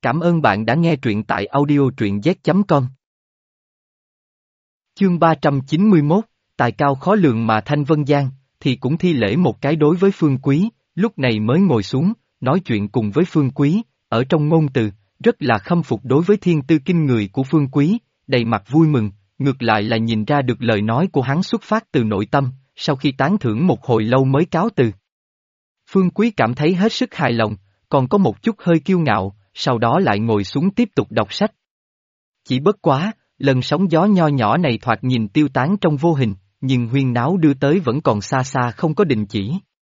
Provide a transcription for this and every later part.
Cảm ơn bạn đã nghe truyện tại audio truyện z.com. Chương 391, tài cao khó lường mà Thanh Vân Giang, thì cũng thi lễ một cái đối với Phương Quý, lúc này mới ngồi xuống, nói chuyện cùng với Phương Quý, ở trong ngôn từ, rất là khâm phục đối với thiên tư kinh người của Phương Quý, đầy mặt vui mừng, ngược lại là nhìn ra được lời nói của hắn xuất phát từ nội tâm, sau khi tán thưởng một hồi lâu mới cáo từ. Phương Quý cảm thấy hết sức hài lòng, còn có một chút hơi kiêu ngạo, sau đó lại ngồi xuống tiếp tục đọc sách. Chỉ bất quá, lần sóng gió nho nhỏ này thoạt nhìn tiêu tán trong vô hình, nhưng huyên náo đưa tới vẫn còn xa xa không có đình chỉ.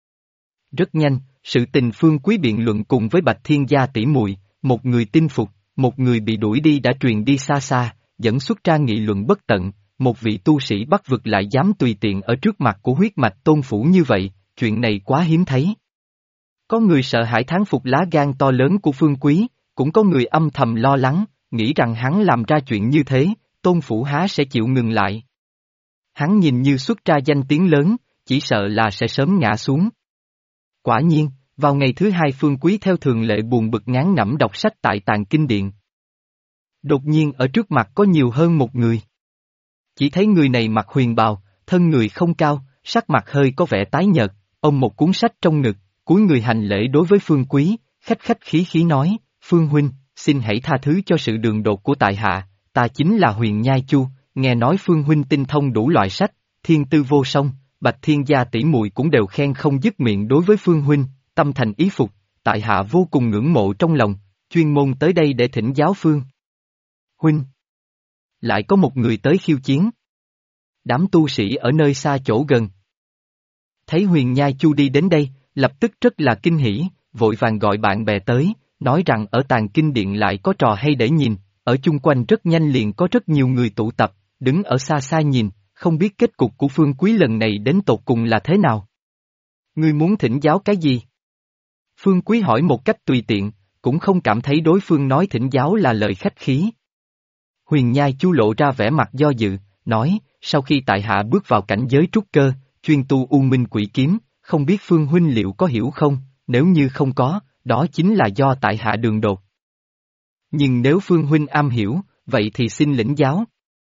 Rất nhanh, sự tình Phương Quý biện luận cùng với Bạch Thiên Gia tỷ muội, một người tin phục, một người bị đuổi đi đã truyền đi xa xa, dẫn xuất ra nghị luận bất tận, một vị tu sĩ Bắc vực lại dám tùy tiện ở trước mặt của huyết mạch tôn phủ như vậy, chuyện này quá hiếm thấy. Có người sợ hãi thán phục lá gan to lớn của Phương Quý, cũng có người âm thầm lo lắng, nghĩ rằng hắn làm ra chuyện như thế, tôn phủ há sẽ chịu ngừng lại. Hắn nhìn như xuất ra danh tiếng lớn, chỉ sợ là sẽ sớm ngã xuống. Quả nhiên, vào ngày thứ hai Phương Quý theo thường lệ buồn bực ngán ngẩm đọc sách tại Tàng Kinh Điện. Đột nhiên ở trước mặt có nhiều hơn một người. Chỉ thấy người này mặc huyền bào, thân người không cao, sắc mặt hơi có vẻ tái nhợt, ôm một cuốn sách trong ngực, cúi người hành lễ đối với Phương Quý, khách khách khí khí nói, Phương huynh, xin hãy tha thứ cho sự đường đột của tại hạ, ta chính là Huyền Nhai Chu, nghe nói Phương huynh tinh thông đủ loại sách, thiên tư vô song, Bạch Thiên Gia tỷ muội cũng đều khen không dứt miệng đối với Phương huynh, tâm thành ý phục, tại hạ vô cùng ngưỡng mộ trong lòng, chuyên môn tới đây để thỉnh giáo Phương huynh. Lại có một người tới khiêu chiến. Đám tu sĩ ở nơi xa chỗ gần. Thấy Huyền Nhai Chu đi đến đây, lập tức rất là kinh hỉ, vội vàng gọi bạn bè tới, nói rằng ở Tàng Kinh Điện lại có trò hay để nhìn, ở chung quanh rất nhanh liền có rất nhiều người tụ tập, đứng ở xa xa nhìn, không biết kết cục của Phương Quý lần này đến tột cùng là thế nào. Ngươi muốn thỉnh giáo cái gì? Phương Quý hỏi một cách tùy tiện, cũng không cảm thấy đối phương nói thỉnh giáo là lời khách khí. Huyền Nhai Chu lộ ra vẻ mặt do dự, nói, sau khi tại hạ bước vào cảnh giới trúc cơ, chuyên tu U Minh Quỷ Kiếm, không biết Phương huynh liệu có hiểu không, nếu như không có, đó chính là do tại hạ đường đột. Nhưng nếu Phương huynh am hiểu, vậy thì xin lĩnh giáo.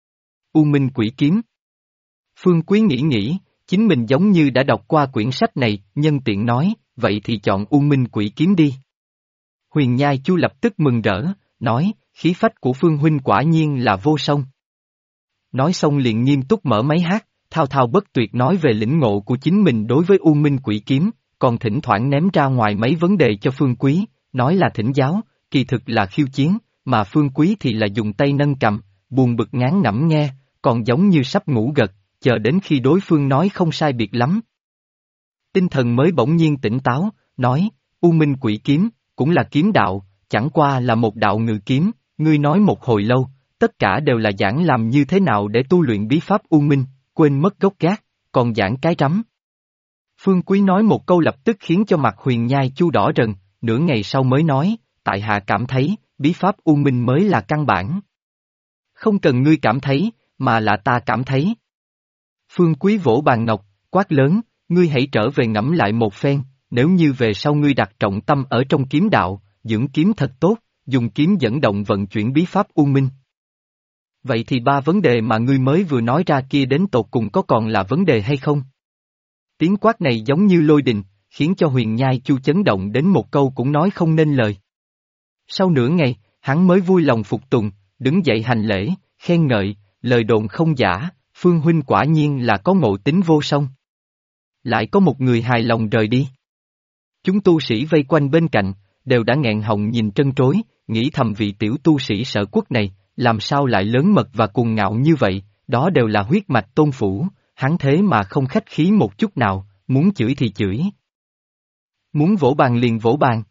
U Minh Quỷ Kiếm. Phương Quý nghĩ, chính mình giống như đã đọc qua quyển sách này, nhân tiện nói, vậy thì chọn U Minh Quỷ Kiếm đi. Huyền Nhai Chu lập tức mừng rỡ, nói, khí phách của Phương huynh quả nhiên là vô song. Nói xong liền nghiêm túc mở máy hát, thao thao bất tuyệt nói về lĩnh ngộ của chính mình đối với U Minh Quỷ Kiếm, còn thỉnh thoảng ném ra ngoài mấy vấn đề cho Phương Quý, nói là thỉnh giáo, kỳ thực là khiêu chiến, mà Phương Quý thì là dùng tay nâng cầm, buồn bực ngán ngẩm nghe, còn giống như sắp ngủ gật, chờ đến khi đối phương nói không sai biệt lắm. Tinh thần mới bỗng nhiên tỉnh táo, nói, U Minh Quỷ Kiếm, cũng là kiếm đạo, chẳng qua là một đạo ngự kiếm, ngươi nói một hồi lâu, tất cả đều là giảng làm như thế nào để tu luyện bí pháp U Minh, quên mất gốc gác, còn giảng cái rắm. Phương Quý nói một câu lập tức khiến cho mặt Huyền Nhai Chu đỏ rần, nửa ngày sau mới nói, tại hạ cảm thấy, bí pháp U Minh mới là căn bản. Không cần ngươi cảm thấy, mà là ta cảm thấy. Phương Quý vỗ bàn ngọc, quát lớn, ngươi hãy trở về ngẫm lại một phen, nếu như về sau ngươi đặt trọng tâm ở trong kiếm đạo, dưỡng kiếm thật tốt, dùng kiếm dẫn động vận chuyển bí pháp U Minh. Vậy thì ba vấn đề mà ngươi mới vừa nói ra kia đến tột cùng có còn là vấn đề hay không? Tiếng quát này giống như lôi đình, khiến cho Huyền Nhai Chu chấn động đến một câu cũng nói không nên lời. Sau nửa ngày, hắn mới vui lòng phục tùng, đứng dậy hành lễ, khen ngợi, lời đồn không giả, Phương huynh quả nhiên là có ngộ tính vô song. Lại có một người hài lòng rời đi. Chúng tu sĩ vây quanh bên cạnh, đều đã nghẹn họng nhìn trân trối, nghĩ thầm vị tiểu tu sĩ Sở Quốc này, làm sao lại lớn mật và cuồng ngạo như vậy, đó đều là huyết mạch tôn phủ, hắn thế mà không khách khí một chút nào, muốn chửi thì chửi. Muốn vỗ bàn liền vỗ bàn.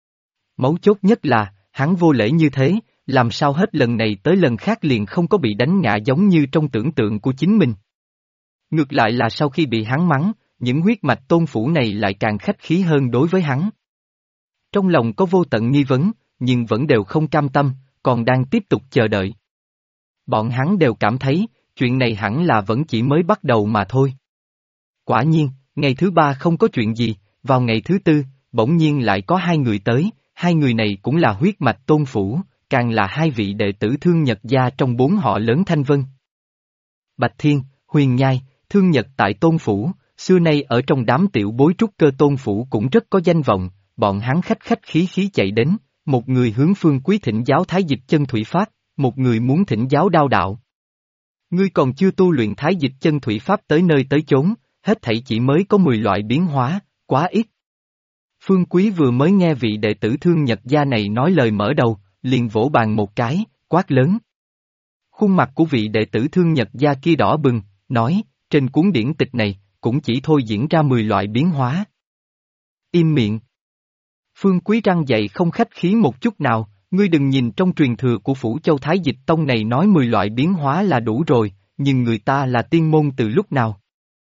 Mấu chốt nhất là, hắn vô lễ như thế, làm sao hết lần này tới lần khác liền không có bị đánh ngã giống như trong tưởng tượng của chính mình. Ngược lại là sau khi bị hắn mắng, những huyết mạch tôn phủ này lại càng khách khí hơn đối với hắn. Trong lòng có vô tận nghi vấn, nhưng vẫn đều không cam tâm, còn đang tiếp tục chờ đợi. Bọn hắn đều cảm thấy, chuyện này hẳn là vẫn chỉ mới bắt đầu mà thôi. Quả nhiên, ngày thứ ba không có chuyện gì, vào ngày thứ tư, bỗng nhiên lại có hai người tới, hai người này cũng là huyết mạch Tôn Phủ, càng là hai vị đệ tử Thương Nhật gia trong bốn họ lớn Thanh Vân. Bạch Thiên, Huyền Nhai, Thương Nhật tại Tôn Phủ, xưa nay ở trong đám tiểu bối trúc cơ Tôn Phủ cũng rất có danh vọng, bọn hắn khách khách khí khí chạy đến, một người hướng Phương Quý thỉnh giáo Thái Dịch Chân Thủy Pháp, một người muốn thỉnh giáo Đao Đạo. Ngươi còn chưa tu luyện Thái Dịch Chân Thủy Pháp tới nơi tới chốn, hết thảy chỉ mới có 10 loại biến hóa, quá ít. Phương Quý vừa mới nghe vị đệ tử Thương Nhật gia này nói lời mở đầu, liền vỗ bàn một cái, quát lớn. Khuôn mặt của vị đệ tử Thương Nhật gia kia đỏ bừng, nói, trên cuốn điển tịch này, cũng chỉ thôi diễn ra 10 loại biến hóa. Im miệng. Phương Quý răng dậy không khách khí một chút nào, ngươi đừng nhìn trong truyền thừa của Phủ Châu Thái Dịch Tông này nói 10 loại biến hóa là đủ rồi, nhưng người ta là tiên môn từ lúc nào?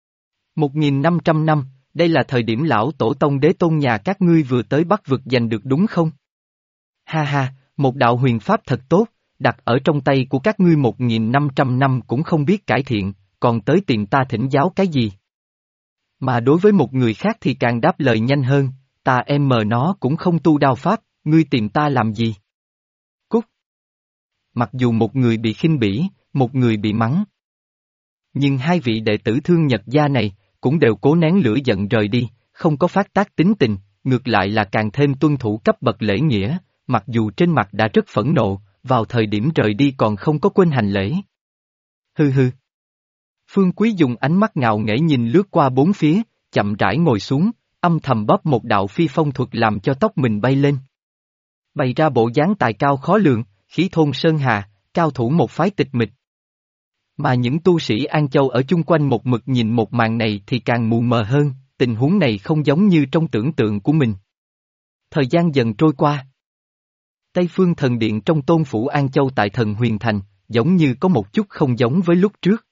1.500 năm, đây là thời điểm lão tổ tông đế tôn nhà các ngươi vừa tới Bắc vực giành được đúng không? Ha ha, một đạo huyền pháp thật tốt, đặt ở trong tay của các ngươi 1.500 năm cũng không biết cải thiện, còn tới tìm ta thỉnh giáo cái gì? Mà đối với một người khác thì càng đáp lời nhanh hơn, ta em mờ nó cũng không tu đao pháp, ngươi tìm ta làm gì? Cút! Mặc dù một người bị khinh bỉ, một người bị mắng. Nhưng hai vị đệ tử Thương Nhật gia này, cũng đều cố nén lửa giận rời đi, không có phát tác tính tình, ngược lại là càng thêm tuân thủ cấp bậc lễ nghĩa, mặc dù trên mặt đã rất phẫn nộ, vào thời điểm rời đi còn không có quên hành lễ. Hừ hừ. Phương Quý dùng ánh mắt ngạo nghễ nhìn lướt qua bốn phía, chậm rãi ngồi xuống, âm thầm bóp một đạo phi phong thuật làm cho tóc mình bay lên. Bày ra bộ dáng tài cao khó lường, khí thôn sơn hà, cao thủ một phái tịch mịch. Mà những tu sĩ An Châu ở chung quanh một mực nhìn một màn này thì càng mù mờ hơn, tình huống này không giống như trong tưởng tượng của mình. Thời gian dần trôi qua. Tây Phương Thần Điện trong Tôn Phủ An Châu tại Thần Huyền Thành, giống như có một chút không giống với lúc trước.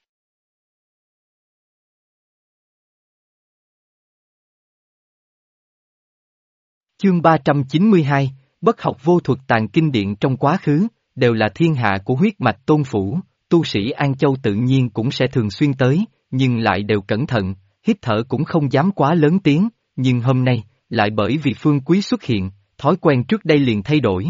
Chương 392, Bất học vô thuật tàng kinh điện trong quá khứ, đều là thiên hạ của huyết mạch Tôn Phủ, tu sĩ An Châu tự nhiên cũng sẽ thường xuyên tới, nhưng lại đều cẩn thận, hít thở cũng không dám quá lớn tiếng, nhưng hôm nay, lại bởi vì Phương Quý xuất hiện, thói quen trước đây liền thay đổi.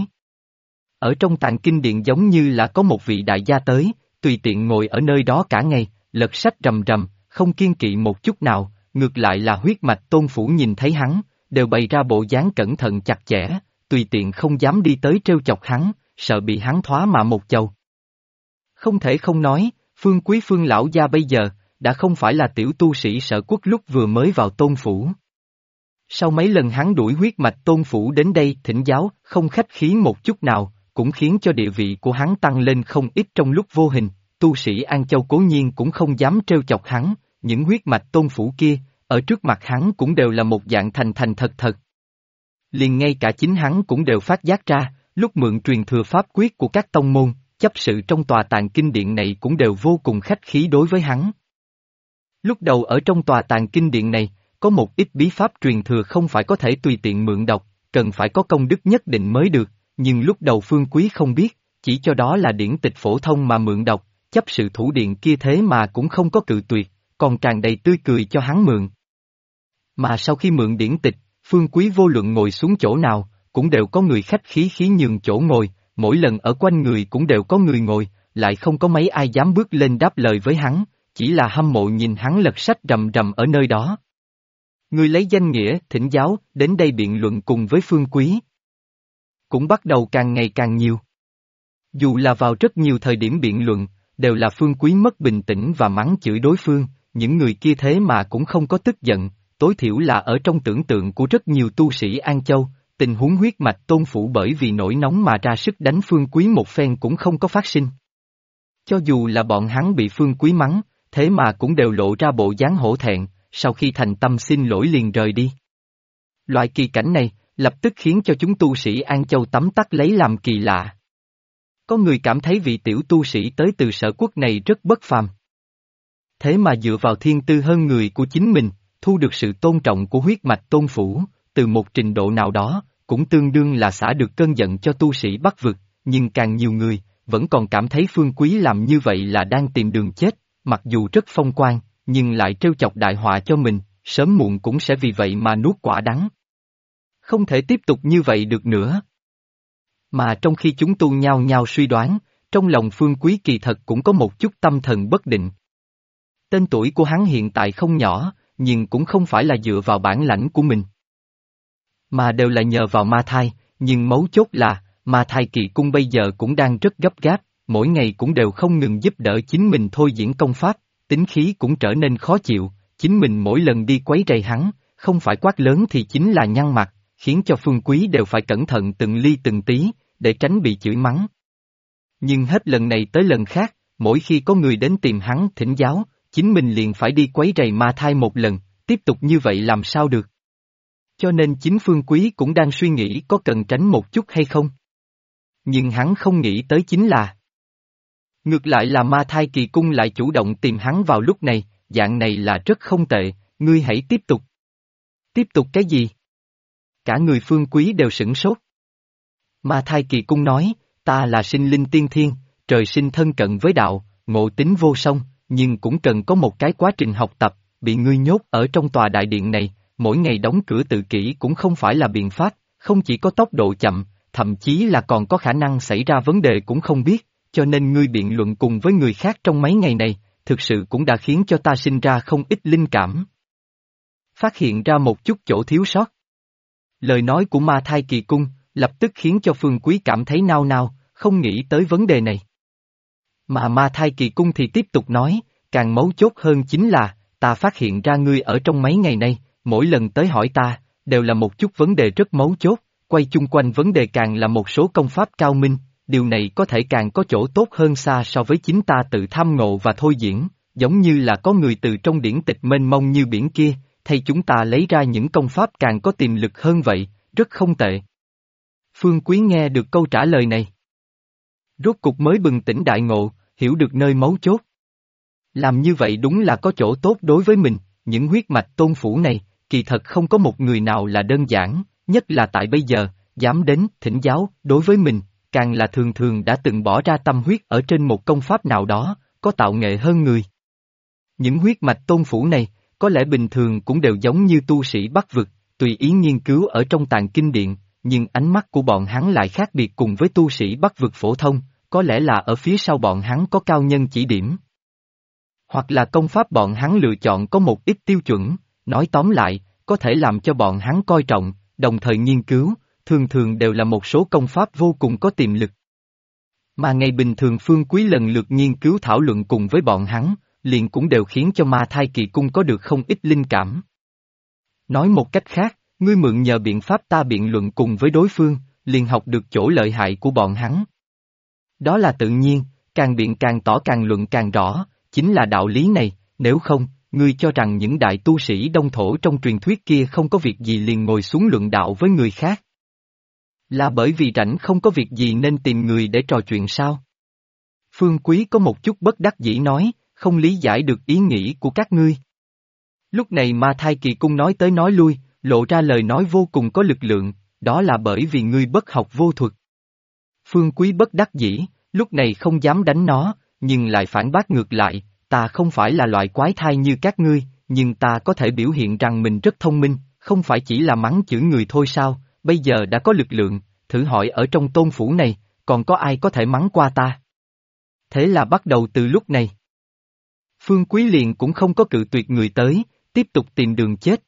Ở trong tàng kinh điện giống như là có một vị đại gia tới, tùy tiện ngồi ở nơi đó cả ngày, lật sách rầm rầm, không kiêng kỵ một chút nào, ngược lại là huyết mạch Tôn Phủ nhìn thấy hắn, đều bày ra bộ dáng cẩn thận chặt chẽ, tùy tiện không dám đi tới trêu chọc hắn, sợ bị hắn thoá mà một chầu. Không thể không nói, Phương Quý Phương lão gia bây giờ, đã không phải là tiểu tu sĩ Sở Quốc lúc vừa mới vào Tôn Phủ. Sau mấy lần hắn đuổi huyết mạch Tôn Phủ đến đây thỉnh giáo, không khách khí một chút nào, cũng khiến cho địa vị của hắn tăng lên không ít trong lúc vô hình, tu sĩ An Châu cố nhiên cũng không dám trêu chọc hắn, những huyết mạch Tôn Phủ kia, ở trước mặt hắn cũng đều là một dạng thành thành thật thật. Liền ngay cả chính hắn cũng đều phát giác ra, lúc mượn truyền thừa pháp quyết của các tông môn, chấp sự trong tòa tàng kinh điện này cũng đều vô cùng khách khí đối với hắn. Lúc đầu ở trong tòa tàng kinh điện này, có một ít bí pháp truyền thừa không phải có thể tùy tiện mượn đọc, cần phải có công đức nhất định mới được, nhưng lúc đầu Phương Quý không biết, chỉ cho đó là điển tịch phổ thông mà mượn đọc, chấp sự thủ điện kia thế mà cũng không có cự tuyệt, còn tràn đầy tươi cười cho hắn mượn. Mà sau khi mượn điển tịch, Phương Quý vô luận ngồi xuống chỗ nào, cũng đều có người khách khí khí nhường chỗ ngồi, mỗi lần ở quanh người cũng đều có người ngồi, lại không có mấy ai dám bước lên đáp lời với hắn, chỉ là hâm mộ nhìn hắn lật sách rầm rầm ở nơi đó. Người lấy danh nghĩa, thỉnh giáo, đến đây biện luận cùng với Phương Quý. Cũng bắt đầu càng ngày càng nhiều. Dù là vào rất nhiều thời điểm biện luận, đều là Phương Quý mất bình tĩnh và mắng chửi đối phương, những người kia thế mà cũng không có tức giận, tối thiểu là ở trong tưởng tượng của rất nhiều tu sĩ An Châu, tình huống huyết mạch Tôn Phủ bởi vì nổi nóng mà ra sức đánh Phương Quý một phen cũng không có phát sinh. Cho dù là bọn hắn bị Phương Quý mắng, thế mà cũng đều lộ ra bộ dáng hổ thẹn, sau khi thành tâm xin lỗi liền rời đi. Loại kỳ cảnh này, lập tức khiến cho chúng tu sĩ An Châu tấm tắc lấy làm kỳ lạ. Có người cảm thấy vị tiểu tu sĩ tới từ Sở Quốc này rất bất phàm. Thế mà dựa vào thiên tư hơn người của chính mình, thu được sự tôn trọng của huyết mạch Tôn Phủ, từ một trình độ nào đó, cũng tương đương là xả được cơn giận cho tu sĩ Bắc vực, nhưng càng nhiều người, vẫn còn cảm thấy Phương Quý làm như vậy là đang tìm đường chết, mặc dù rất phong quang, nhưng lại trêu chọc đại họa cho mình, sớm muộn cũng sẽ vì vậy mà nuốt quả đắng. Không thể tiếp tục như vậy được nữa. Mà trong khi chúng tu nhao nhao suy đoán, trong lòng Phương Quý kỳ thật cũng có một chút tâm thần bất định. Tên tuổi của hắn hiện tại không nhỏ, nhưng cũng không phải là dựa vào bản lãnh của mình. Mà đều là nhờ vào ma thai, nhưng mấu chốt là, ma thai kỳ cung bây giờ cũng đang rất gấp gáp, mỗi ngày cũng đều không ngừng giúp đỡ chính mình thôi diễn công pháp, tính khí cũng trở nên khó chịu, chính mình mỗi lần đi quấy rầy hắn, không phải quát lớn thì chính là nhăn mặt, khiến cho Phương Quý đều phải cẩn thận từng ly từng tí, để tránh bị chửi mắng. Nhưng hết lần này tới lần khác, mỗi khi có người đến tìm hắn thỉnh giáo, chính mình liền phải đi quấy rầy ma thai một lần, tiếp tục như vậy làm sao được. Cho nên chính Phương Quý cũng đang suy nghĩ có cần tránh một chút hay không. Nhưng hắn không nghĩ tới chính là ngược lại là ma thai kỳ cung lại chủ động tìm hắn vào lúc này, dạng này là rất không tệ, ngươi hãy tiếp tục. Tiếp tục cái gì? Cả người Phương Quý đều sửng sốt. Ma thai kỳ cung nói, ta là sinh linh tiên thiên, trời sinh thân cận với đạo, ngộ tính vô song, nhưng cũng cần có một cái quá trình học tập, bị ngươi nhốt ở trong tòa đại điện này, mỗi ngày đóng cửa tự kỷ cũng không phải là biện pháp, không chỉ có tốc độ chậm, thậm chí là còn có khả năng xảy ra vấn đề cũng không biết, cho nên ngươi biện luận cùng với người khác trong mấy ngày này, thực sự cũng đã khiến cho ta sinh ra không ít linh cảm. Phát hiện ra một chút chỗ thiếu sót. Lời nói của ma thai kỳ cung, lập tức khiến cho Phương Quý cảm thấy nao nao, không nghĩ tới vấn đề này. Mà ma thai kỳ cung thì tiếp tục nói, càng mấu chốt hơn chính là, ta phát hiện ra ngươi ở trong mấy ngày nay, mỗi lần tới hỏi ta, đều là một chút vấn đề rất mấu chốt, quay chung quanh vấn đề càng là một số công pháp cao minh, điều này có thể càng có chỗ tốt hơn xa so với chính ta tự tham ngộ và thôi diễn, giống như là có người từ trong điển tịch mênh mông như biển kia, thay chúng ta lấy ra những công pháp càng có tiềm lực hơn vậy, rất không tệ. Phương Quý nghe được câu trả lời này. Rốt cục mới bừng tỉnh đại ngộ, hiểu được nơi mấu chốt. Làm như vậy đúng là có chỗ tốt đối với mình, những huyết mạch tôn phủ này, kỳ thật không có một người nào là đơn giản, nhất là tại bây giờ, dám đến thỉnh giáo, đối với mình, càng là thường thường đã từng bỏ ra tâm huyết ở trên một công pháp nào đó, có tạo nghệ hơn người. Những huyết mạch tôn phủ này, có lẽ bình thường cũng đều giống như tu sĩ Bắc vực, tùy ý nghiên cứu ở trong tàng kinh điện, nhưng ánh mắt của bọn hắn lại khác biệt cùng với tu sĩ Bắc vực phổ thông, có lẽ là ở phía sau bọn hắn có cao nhân chỉ điểm. Hoặc là công pháp bọn hắn lựa chọn có một ít tiêu chuẩn, nói tóm lại, có thể làm cho bọn hắn coi trọng, đồng thời nghiên cứu, thường thường đều là một số công pháp vô cùng có tiềm lực. Mà ngày bình thường Phương Quý lần lượt nghiên cứu thảo luận cùng với bọn hắn, liền cũng đều khiến cho ma thai kỳ cung có được không ít linh cảm. Nói một cách khác, ngươi mượn nhờ biện pháp ta biện luận cùng với đối phương, liền học được chỗ lợi hại của bọn hắn. Đó là tự nhiên, càng biện càng tỏ càng luận càng rõ, chính là đạo lý này, nếu không, ngươi cho rằng những đại tu sĩ đông thổ trong truyền thuyết kia không có việc gì liền ngồi xuống luận đạo với người khác. Là bởi vì rảnh không có việc gì nên tìm người để trò chuyện sao? Phương Quý có một chút bất đắc dĩ nói, không lý giải được ý nghĩ của các ngươi. Lúc này ma thai kỳ cung nói tới nói lui, lộ ra lời nói vô cùng có lực lượng, đó là bởi vì ngươi bất học vô thuật. Phương Quý bất đắc dĩ, lúc này không dám đánh nó, nhưng lại phản bác ngược lại, ta không phải là loại quái thai như các ngươi, nhưng ta có thể biểu hiện rằng mình rất thông minh, không phải chỉ là mắng chửi người thôi sao, bây giờ đã có lực lượng, thử hỏi ở trong tôn phủ này, còn có ai có thể mắng qua ta. Thế là bắt đầu từ lúc này. Phương Quý liền cũng không có cự tuyệt người tới, tiếp tục tìm đường chết.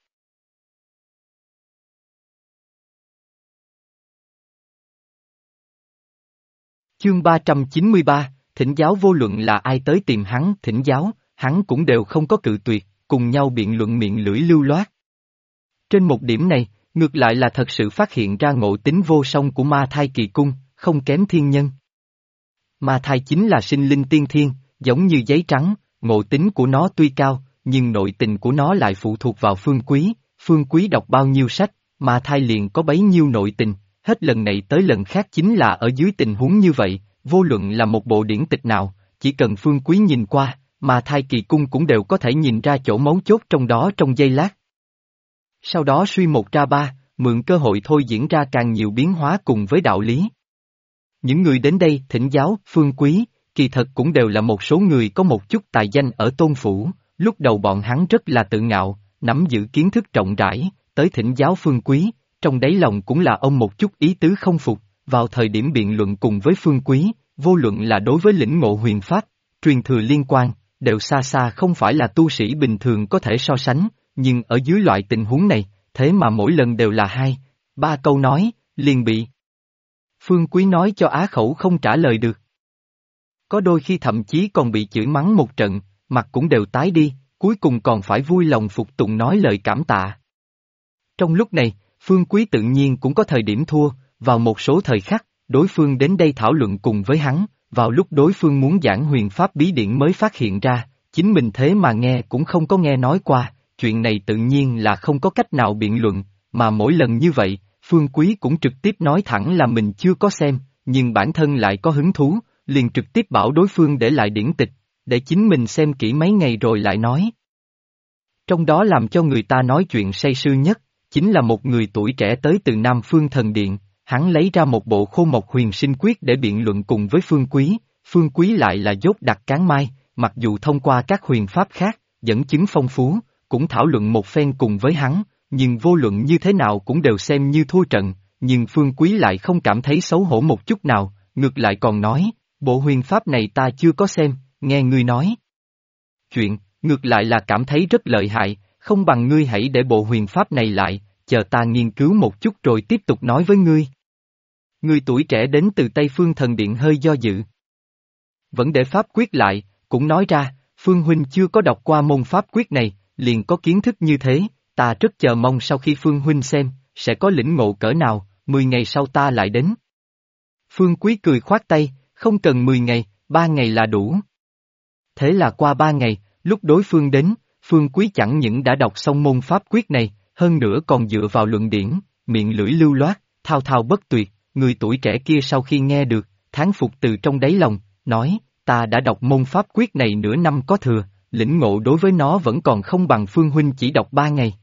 Chương 393, thỉnh giáo vô luận là ai tới tìm hắn thỉnh giáo, hắn cũng đều không có cự tuyệt, cùng nhau biện luận miệng lưỡi lưu loát. Trên một điểm này, ngược lại là thật sự phát hiện ra ngộ tính vô song của ma thai kỳ cung, không kém thiên nhân. Ma thai chính là sinh linh tiên thiên, giống như giấy trắng, ngộ tính của nó tuy cao, nhưng nội tình của nó lại phụ thuộc vào Phương Quý đọc bao nhiêu sách, ma thai liền có bấy nhiêu nội tình, hết lần này tới lần khác chính là ở dưới tình huống như vậy, vô luận là một bộ điển tịch nào, chỉ cần Phương Quý nhìn qua, ma thai kỳ cung cũng đều có thể nhìn ra chỗ mấu chốt trong đó trong giây lát. Sau đó suy một ra ba, mượn cơ hội thôi diễn ra càng nhiều biến hóa cùng với đạo lý. Những người đến đây thỉnh giáo Phương Quý, kỳ thật cũng đều là một số người có một chút tài danh ở tôn phủ, lúc đầu bọn hắn rất là tự ngạo, nắm giữ kiến thức rộng rãi, tới thỉnh giáo Phương Quý, trong đáy lòng cũng là ông một chút ý tứ không phục, vào thời điểm biện luận cùng với Phương Quý, vô luận là đối với lĩnh ngộ huyền pháp, truyền thừa liên quan, đều xa xa không phải là tu sĩ bình thường có thể so sánh, nhưng ở dưới loại tình huống này, thế mà mỗi lần đều là 2, 3 câu nói, liền bị Phương Quý nói cho á khẩu không trả lời được. Có đôi khi thậm chí còn bị chửi mắng một trận, mặt cũng đều tái đi, cuối cùng còn phải vui lòng phục tùng nói lời cảm tạ. Trong lúc này, Phương Quý tự nhiên cũng có thời điểm thua, vào một số thời khắc, đối phương đến đây thảo luận cùng với hắn, vào lúc đối phương muốn giảng huyền pháp bí điển mới phát hiện ra, chính mình thế mà nghe cũng không có nghe nói qua, chuyện này tự nhiên là không có cách nào biện luận, mà mỗi lần như vậy, Phương Quý cũng trực tiếp nói thẳng là mình chưa có xem, nhưng bản thân lại có hứng thú, liền trực tiếp bảo đối phương để lại điển tịch, để chính mình xem kỹ mấy ngày rồi lại nói. Trong đó làm cho người ta nói chuyện say sưa nhất, chính là một người tuổi trẻ tới từ Nam Phương Thần Điện, hắn lấy ra một bộ Khô Mộc Huyền Sinh Quyết để biện luận cùng với Phương Quý lại là dốt đặc cán mai, mặc dù thông qua các huyền pháp khác, dẫn chứng phong phú, cũng thảo luận một phen cùng với hắn, nhưng vô luận như thế nào cũng đều xem như thua trận, nhưng Phương Quý lại không cảm thấy xấu hổ một chút nào, ngược lại còn nói, bộ huyền pháp này ta chưa có xem, nghe ngươi nói. Chuyện, ngược lại là cảm thấy rất lợi hại, không bằng ngươi hãy để bộ huyền pháp này lại, chờ ta nghiên cứu một chút rồi tiếp tục nói với ngươi. Người tuổi trẻ đến từ Tây Phương Thần Điện hơi do dự. Vẫn để pháp quyết lại, cũng nói ra, Phương Huynh chưa có đọc qua môn pháp quyết này, liền có kiến thức như thế, ta rất chờ mong sau khi Phương Huynh xem, sẽ có lĩnh ngộ cỡ nào, 10 ngày sau ta lại đến. Phương Quý cười khoát tay, không cần 10 ngày, 3 ngày là đủ. Thế là qua 3 ngày, lúc đối phương đến, Phương Quý chẳng những đã đọc xong môn pháp quyết này, hơn nữa còn dựa vào luận điển, miệng lưỡi lưu loát, thao thao bất tuyệt, người tuổi trẻ kia sau khi nghe được, thán phục từ trong đáy lòng, nói, ta đã đọc môn pháp quyết này nửa năm có thừa, lĩnh ngộ đối với nó vẫn còn không bằng Phương Huynh chỉ đọc 3 ngày.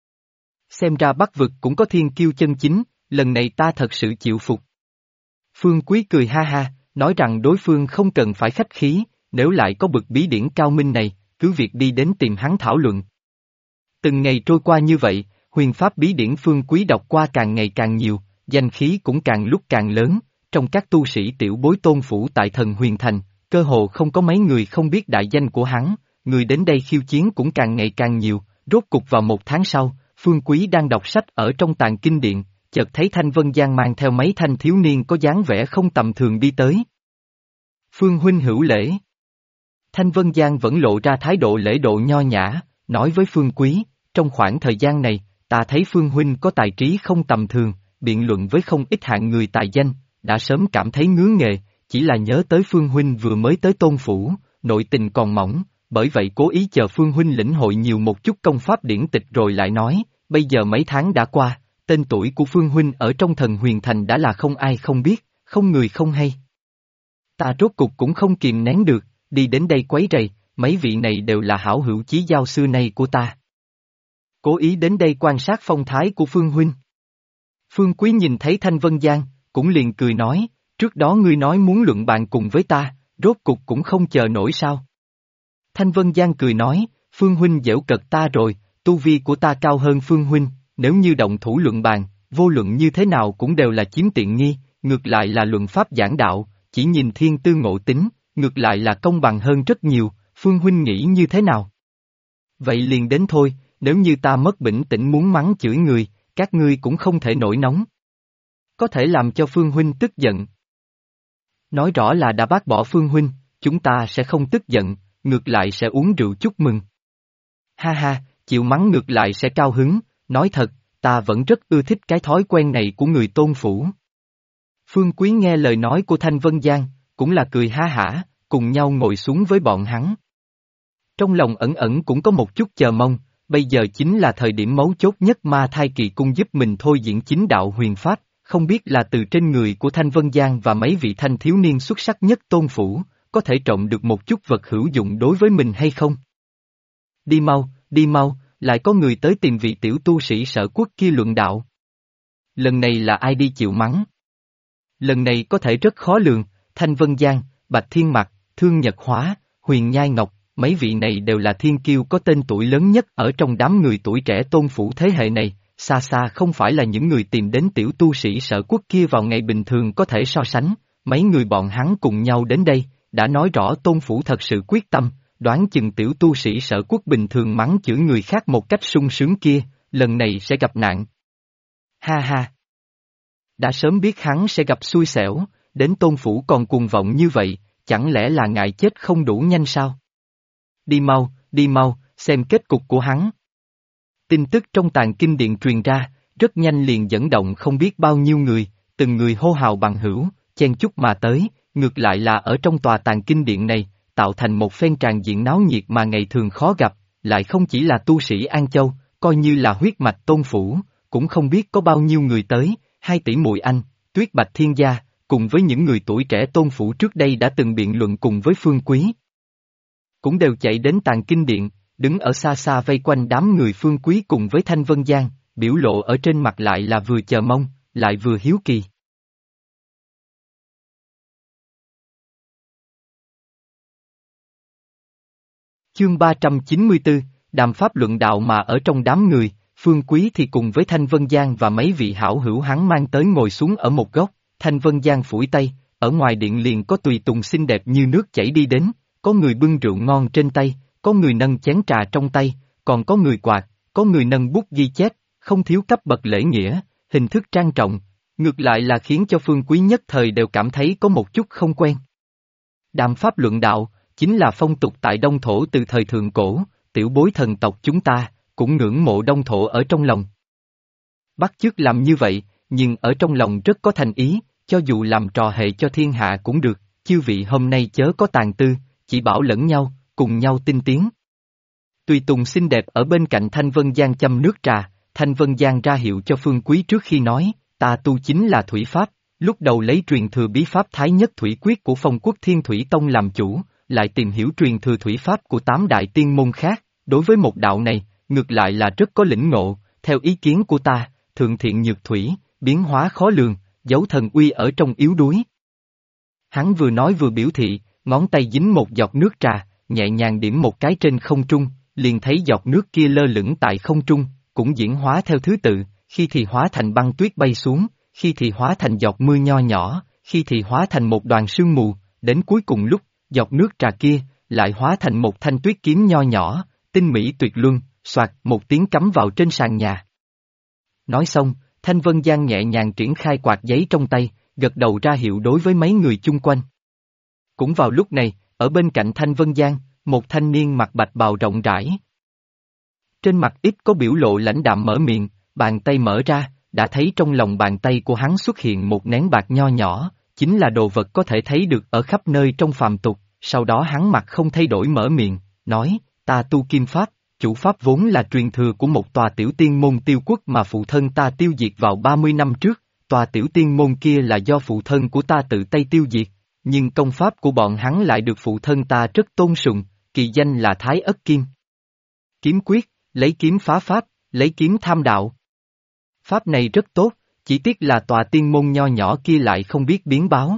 Xem ra Bắc vực cũng có thiên kiêu chân chính, lần này ta thật sự chịu phục. Phương Quý cười ha ha, nói rằng đối phương không cần phải khách khí, nếu lại có bực bí điển cao minh này, cứ việc đi đến tìm hắn thảo luận. Từng ngày trôi qua như vậy, huyền pháp bí điển Phương Quý đọc qua càng ngày càng nhiều, danh khí cũng càng lúc càng lớn, trong các tu sĩ tiểu bối tôn phủ tại Thần Huyền Thành, cơ hồ không có mấy người không biết đại danh của hắn, người đến đây khiêu chiến cũng càng ngày càng nhiều, rốt cục vào 1 tháng sau, Phương Quý đang đọc sách ở trong tàng kinh điện, chợt thấy Thanh Vân Giang mang theo mấy thanh thiếu niên có dáng vẻ không tầm thường đi tới. Phương Huynh hữu lễ. Thanh Vân Giang vẫn lộ ra thái độ lễ độ nho nhã, nói với Phương Quý, trong khoảng thời gian này, ta thấy Phương Huynh có tài trí không tầm thường, biện luận với không ít hạng người tài danh, đã sớm cảm thấy ngứa nghề, chỉ là nhớ tới Phương Huynh vừa mới tới Tôn Phủ, nội tình còn mỏng, bởi vậy cố ý chờ Phương Huynh lĩnh hội nhiều một chút công pháp điển tịch rồi lại nói, bây giờ mấy tháng đã qua, tên tuổi của Phương Huynh ở trong Thần Huyền Thành đã là không ai không biết, không người không hay. Ta rốt cục cũng không kìm nén được, đi đến đây quấy rầy, mấy vị này đều là hảo hữu chí giao xưa nay của ta. Cố ý đến đây quan sát phong thái của Phương Huynh. Phương Quý nhìn thấy Thanh Vân Giang, cũng liền cười nói, trước đó ngươi nói muốn luận bàn cùng với ta, rốt cục cũng không chờ nổi sao. Thanh Vân Giang cười nói, Phương Huynh giễu cợt ta rồi, tu vi của ta cao hơn Phương Huynh, nếu như động thủ luận bàn, vô luận như thế nào cũng đều là chiếm tiện nghi, ngược lại là luận pháp giảng đạo, chỉ nhìn thiên tư ngộ tính, ngược lại là công bằng hơn rất nhiều, Phương Huynh nghĩ như thế nào? Vậy liền đến thôi, nếu như ta mất bình tĩnh muốn mắng chửi người, các ngươi cũng không thể nổi nóng. Có thể làm cho Phương Huynh tức giận. Nói rõ là đã bác bỏ Phương Huynh, chúng ta sẽ không tức giận, ngược lại sẽ uống rượu chúc mừng. Ha ha, chịu mắng ngược lại sẽ cao hứng, nói thật, ta vẫn rất ưa thích cái thói quen này của người Tôn Phủ. Phương Quý nghe lời nói của Thanh Vân Giang, cũng là cười ha hả, cùng nhau ngồi xuống với bọn hắn. Trong lòng ẩn ẩn cũng có một chút chờ mong, bây giờ chính là thời điểm mấu chốt nhất Ma Thai Kỳ Cung giúp mình thôi diễn chính đạo huyền pháp, không biết là từ trên người của Thanh Vân Giang và mấy vị thanh thiếu niên xuất sắc nhất Tôn Phủ, có thể trộm được một chút vật hữu dụng đối với mình hay không? Đi mau, lại có người tới tìm vị tiểu tu sĩ Sở Quốc kia luận đạo. Lần này là ai đi chịu mắng? Lần này có thể rất khó lường, Thanh Vân Giang, Bạch Thiên Mặc, Thương Nhật Hóa, Huyền Nhai Ngọc, mấy vị này đều là thiên kiêu có tên tuổi lớn nhất ở trong đám người tuổi trẻ Tôn Phủ thế hệ này, xa xa không phải là những người tìm đến tiểu tu sĩ Sở Quốc kia vào ngày bình thường có thể so sánh, mấy người bọn hắn cùng nhau đến đây, đã nói rõ Tôn Phủ thật sự quyết tâm, đoán chừng tiểu tu sĩ Sở Quốc bình thường mắng chửi người khác một cách sung sướng kia, lần này sẽ gặp nạn. Ha ha! Đã sớm biết hắn sẽ gặp xui xẻo, đến Tôn Phủ còn cuồng vọng như vậy, chẳng lẽ là ngại chết không đủ nhanh sao? Đi mau, xem kết cục của hắn. Tin tức trong tàng kinh điện truyền ra, rất nhanh liền dẫn động không biết bao nhiêu người, từng người hô hào bằng hữu, chen chúc mà tới, ngược lại là ở trong tòa tàng kinh điện này, tạo thành một phen tràng diện náo nhiệt mà ngày thường khó gặp, lại không chỉ là tu sĩ An Châu, coi như là huyết mạch Tôn Phủ, cũng không biết có bao nhiêu người tới, 2 tỷ muội anh, Tuyết Bạch Thiên Gia, cùng với những người tuổi trẻ Tôn Phủ trước đây đã từng biện luận cùng với Phương Quý. Cũng đều chạy đến tàng kinh điện, đứng ở xa xa vây quanh đám người Phương Quý cùng với Thanh Vân Giang, biểu lộ ở trên mặt lại là vừa chờ mong, lại vừa hiếu kỳ. Chương 394, đàm pháp luận đạo mà ở trong đám người, Phương Quý thì cùng với Thanh Vân Giang và mấy vị hảo hữu hắn mang tới ngồi xuống ở một góc, Thanh Vân Giang phủi tay, ở ngoài điện liền có tùy tùng xinh đẹp như nước chảy đi đến, có người bưng rượu ngon trên tay, có người nâng chén trà trong tay, còn có người quạt, có người nâng bút ghi chép, không thiếu cấp bậc lễ nghĩa, hình thức trang trọng, ngược lại là khiến cho Phương Quý nhất thời đều cảm thấy có một chút không quen. Đàm pháp luận đạo, chính là phong tục tại Đông Thổ từ thời thượng cổ, tiểu bối thần tộc chúng ta, cũng ngưỡng mộ Đông Thổ ở trong lòng. Bắt chước làm như vậy, nhưng ở trong lòng rất có thành ý, cho dù làm trò hề cho thiên hạ cũng được, chư vị hôm nay chớ có tàn tư, chỉ bảo lẫn nhau, cùng nhau tinh tiến. Tùy tùng xinh đẹp ở bên cạnh Thanh Vân Giang châm nước trà, Thanh Vân Giang ra hiệu cho Phương Quý trước khi nói, ta tu chính là thủy pháp, lúc đầu lấy truyền thừa bí pháp Thái Nhất Thủy Quyết của Phong Quốc Thiên Thủy Tông làm chủ, lại tìm hiểu truyền thừa thủy pháp của 8 đại tiên môn khác, đối với một đạo này, ngược lại là rất có lĩnh ngộ, theo ý kiến của ta, thượng thiện nhược thủy, biến hóa khó lường, giấu thần uy ở trong yếu đuối. Hắn vừa nói vừa biểu thị, ngón tay dính một giọt nước trà, nhẹ nhàng điểm một cái trên không trung, liền thấy giọt nước kia lơ lửng tại không trung, cũng diễn hóa theo thứ tự, khi thì hóa thành băng tuyết bay xuống, khi thì hóa thành giọt mưa nho nhỏ, khi thì hóa thành một đoàn sương mù, đến cuối cùng lúc, giọt nước trà kia, lại hóa thành một thanh tuyết kiếm nho nhỏ, tinh mỹ tuyệt luân, soạt một tiếng cắm vào trên sàn nhà. Nói xong, Thanh Vân Giang nhẹ nhàng triển khai quạt giấy trong tay, gật đầu ra hiệu đối với mấy người chung quanh. Cũng vào lúc này, ở bên cạnh Thanh Vân Giang, một thanh niên mặc bạch bào rộng rãi. Trên mặt ít có biểu lộ lãnh đạm mở miệng, bàn tay mở ra, đã thấy trong lòng bàn tay của hắn xuất hiện một nén bạc nho nhỏ, chính là đồ vật có thể thấy được ở khắp nơi trong phàm tục, sau đó hắn mặt không thay đổi mở miệng, nói, ta tu kim pháp, chủ pháp vốn là truyền thừa của một tòa tiểu tiên môn tiêu quốc mà phụ thân ta tiêu diệt vào 30 năm trước, tòa tiểu tiên môn kia là do phụ thân của ta tự tay tiêu diệt, nhưng công pháp của bọn hắn lại được phụ thân ta rất tôn sùng, kỳ danh là Thái Ất Kim. Kiếm quyết, lấy kiếm phá pháp, lấy kiếm tham đạo. Pháp này rất tốt, chỉ tiếc là tòa tiên môn nho nhỏ kia lại không biết biến báo.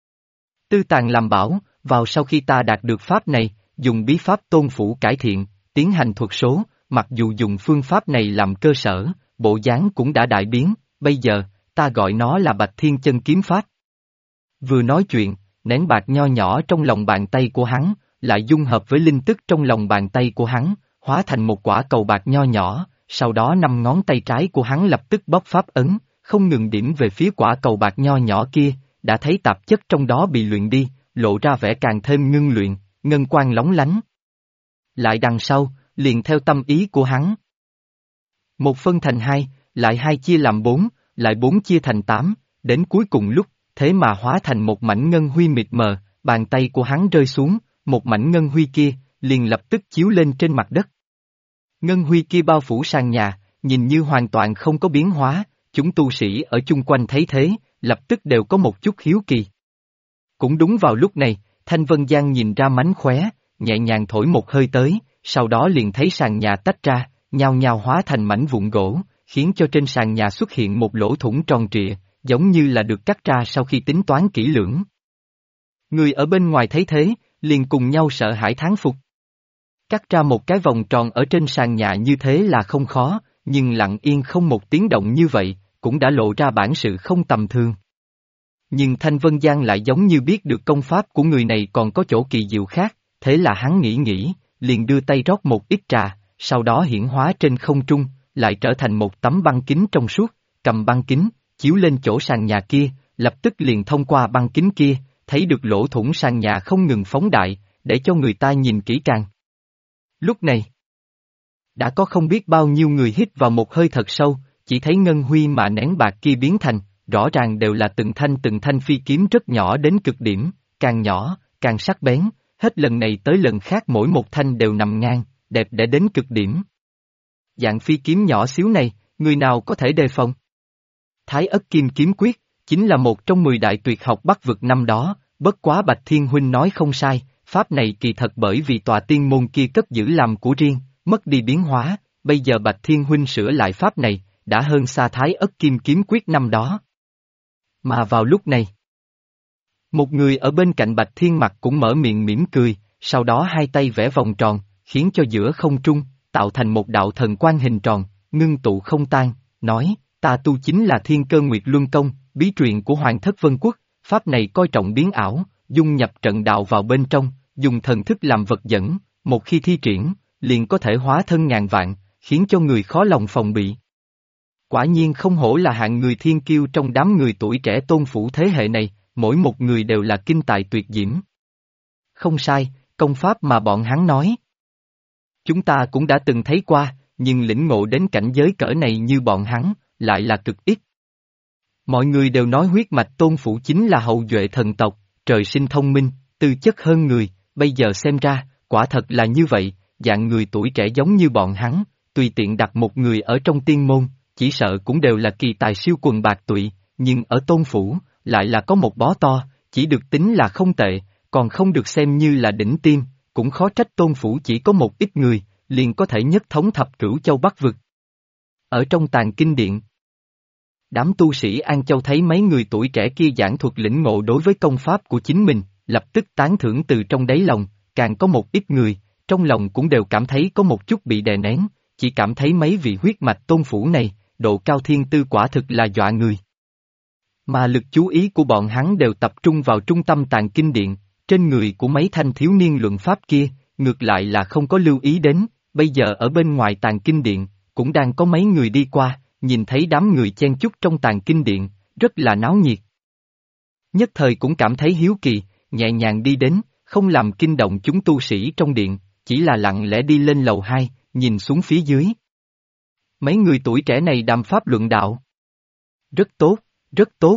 Tư tàng làm bảo, vào sau khi ta đạt được pháp này, dùng bí pháp Tôn Phủ cải thiện, tiến hành thuật số, mặc dù dùng phương pháp này làm cơ sở, bộ dáng cũng đã đại biến, bây giờ, ta gọi nó là Bạch Thiên Chân Kiếm Pháp. Vừa nói chuyện, nén bạc nho nhỏ trong lòng bàn tay của hắn, lại dung hợp với linh tức trong lòng bàn tay của hắn, hóa thành một quả cầu bạc nho nhỏ, sau đó 5 ngón tay trái của hắn lập tức bóp pháp ấn, không ngừng điểm về phía quả cầu bạc nho nhỏ kia, đã thấy tạp chất trong đó bị luyện đi, lộ ra vẻ càng thêm ngưng luyện, ngân quang lóng lánh. Lại đằng sau, liền theo tâm ý của hắn. 1 phân thành 2, lại 2 chia làm 4, lại 4 chia thành 8, đến cuối cùng lúc, thế mà hóa thành một mảnh ngân huy mịt mờ, bàn tay của hắn rơi xuống, một mảnh ngân huy kia, liền lập tức chiếu lên trên mặt đất. Ngân huy kia bao phủ sàn nhà, nhìn như hoàn toàn không có biến hóa, chúng tu sĩ ở chung quanh thấy thế, lập tức đều có một chút hiếu kỳ. Cũng đúng vào lúc này, Thanh Vân Giang nhìn ra mánh khóe, nhẹ nhàng thổi một hơi tới, sau đó liền thấy sàn nhà tách ra, nhao nhao hóa thành mảnh vụn gỗ, khiến cho trên sàn nhà xuất hiện một lỗ thủng tròn trịa, giống như là được cắt ra sau khi tính toán kỹ lưỡng. Người ở bên ngoài thấy thế, liền cùng nhau sợ hãi thán phục. Cắt ra một cái vòng tròn ở trên sàn nhà như thế là không khó, nhưng lặng yên không một tiếng động như vậy, cũng đã lộ ra bản sự không tầm thường. Nhưng Thanh Vân Giang lại giống như biết được công pháp của người này còn có chỗ kỳ diệu khác, thế là hắn nghĩ, liền đưa tay rót một ít trà, sau đó hiển hóa trên không trung, lại trở thành một tấm băng kính trong suốt, cầm băng kính, chiếu lên chỗ sàn nhà kia, lập tức liền thông qua băng kính kia, thấy được lỗ thủng sàn nhà không ngừng phóng đại, để cho người ta nhìn kỹ càng. Lúc này, đã có không biết bao nhiêu người hít vào một hơi thật sâu, chỉ thấy ngân huy mà nén bạc kia biến thành, rõ ràng đều là từng thanh phi kiếm rất nhỏ đến cực điểm, càng nhỏ, càng sắc bén, hết lần này tới lần khác mỗi một thanh đều nằm ngang, đẹp để đến cực điểm. Dạng phi kiếm nhỏ xíu này, người nào có thể đề phòng? Thái Ất Kim Kiếm Quyết, chính là một trong 10 đại tuyệt học Bắc vực năm đó, bất quá Bạch Thiên Huynh nói không sai, pháp này kỳ thật bởi vì tòa tiên môn kia cất giữ làm của riêng, mất đi biến hóa, bây giờ Bạch Thiên Huynh sửa lại pháp này, đã hơn xa Thái Ất Kim Kiếm Quyết năm đó. Mà vào lúc này, một người ở bên cạnh Bạch Thiên Mặc cũng mở miệng mỉm cười, sau đó hai tay vẽ vòng tròn, khiến cho giữa không trung, tạo thành một đạo thần quang hình tròn, ngưng tụ không tan, nói, ta tu chính là Thiên Cơ Nguyệt Luân Công, bí truyền của Hoàng Thất Vân Quốc, pháp này coi trọng biến ảo, dung nhập trận đạo vào bên trong, dùng thần thức làm vật dẫn, một khi thi triển, liền có thể hóa thân ngàn vạn, khiến cho người khó lòng phòng bị. Quả nhiên không hổ là hạng người thiên kiêu trong đám người tuổi trẻ tôn phủ thế hệ này, mỗi một người đều là kinh tài tuyệt diễm. Không sai, công pháp mà bọn hắn nói. Chúng ta cũng đã từng thấy qua, nhưng lĩnh ngộ đến cảnh giới cỡ này như bọn hắn, lại là cực ít. Mọi người đều nói huyết mạch tôn phủ chính là hậu duệ thần tộc, trời sinh thông minh, tư chất hơn người, bây giờ xem ra, quả thật là như vậy, dạng người tuổi trẻ giống như bọn hắn, tùy tiện đặt một người ở trong tiên môn, chỉ sợ cũng đều là kỳ tài siêu quần bạc tụy, nhưng ở tôn phủ, lại là có một bó to, chỉ được tính là không tệ, còn không được xem như là đỉnh tiêm, cũng khó trách tôn phủ chỉ có một ít người, liền có thể nhất thống thập cửu châu Bắc vực. Ở trong tàng kinh điện, đám tu sĩ An Châu thấy mấy người tuổi trẻ kia giảng thuật lĩnh ngộ đối với công pháp của chính mình, lập tức tán thưởng từ trong đáy lòng, càng có một ít người, trong lòng cũng đều cảm thấy có một chút bị đè nén, chỉ cảm thấy mấy vị huyết mạch tôn phủ này, độ cao thiên tư quả thực là dọa người. Mà lực chú ý của bọn hắn đều tập trung vào trung tâm tàng kinh điện, trên người của mấy thanh thiếu niên luận pháp kia, ngược lại là không có lưu ý đến, bây giờ ở bên ngoài tàng kinh điện, cũng đang có mấy người đi qua, nhìn thấy đám người chen chúc trong tàng kinh điện, rất là náo nhiệt. Nhất thời cũng cảm thấy hiếu kỳ, nhẹ nhàng đi đến, không làm kinh động chúng tu sĩ trong điện, chỉ là lặng lẽ đi lên lầu 2, nhìn xuống phía dưới. Mấy người tuổi trẻ này đàm pháp luận đạo. Rất tốt, rất tốt.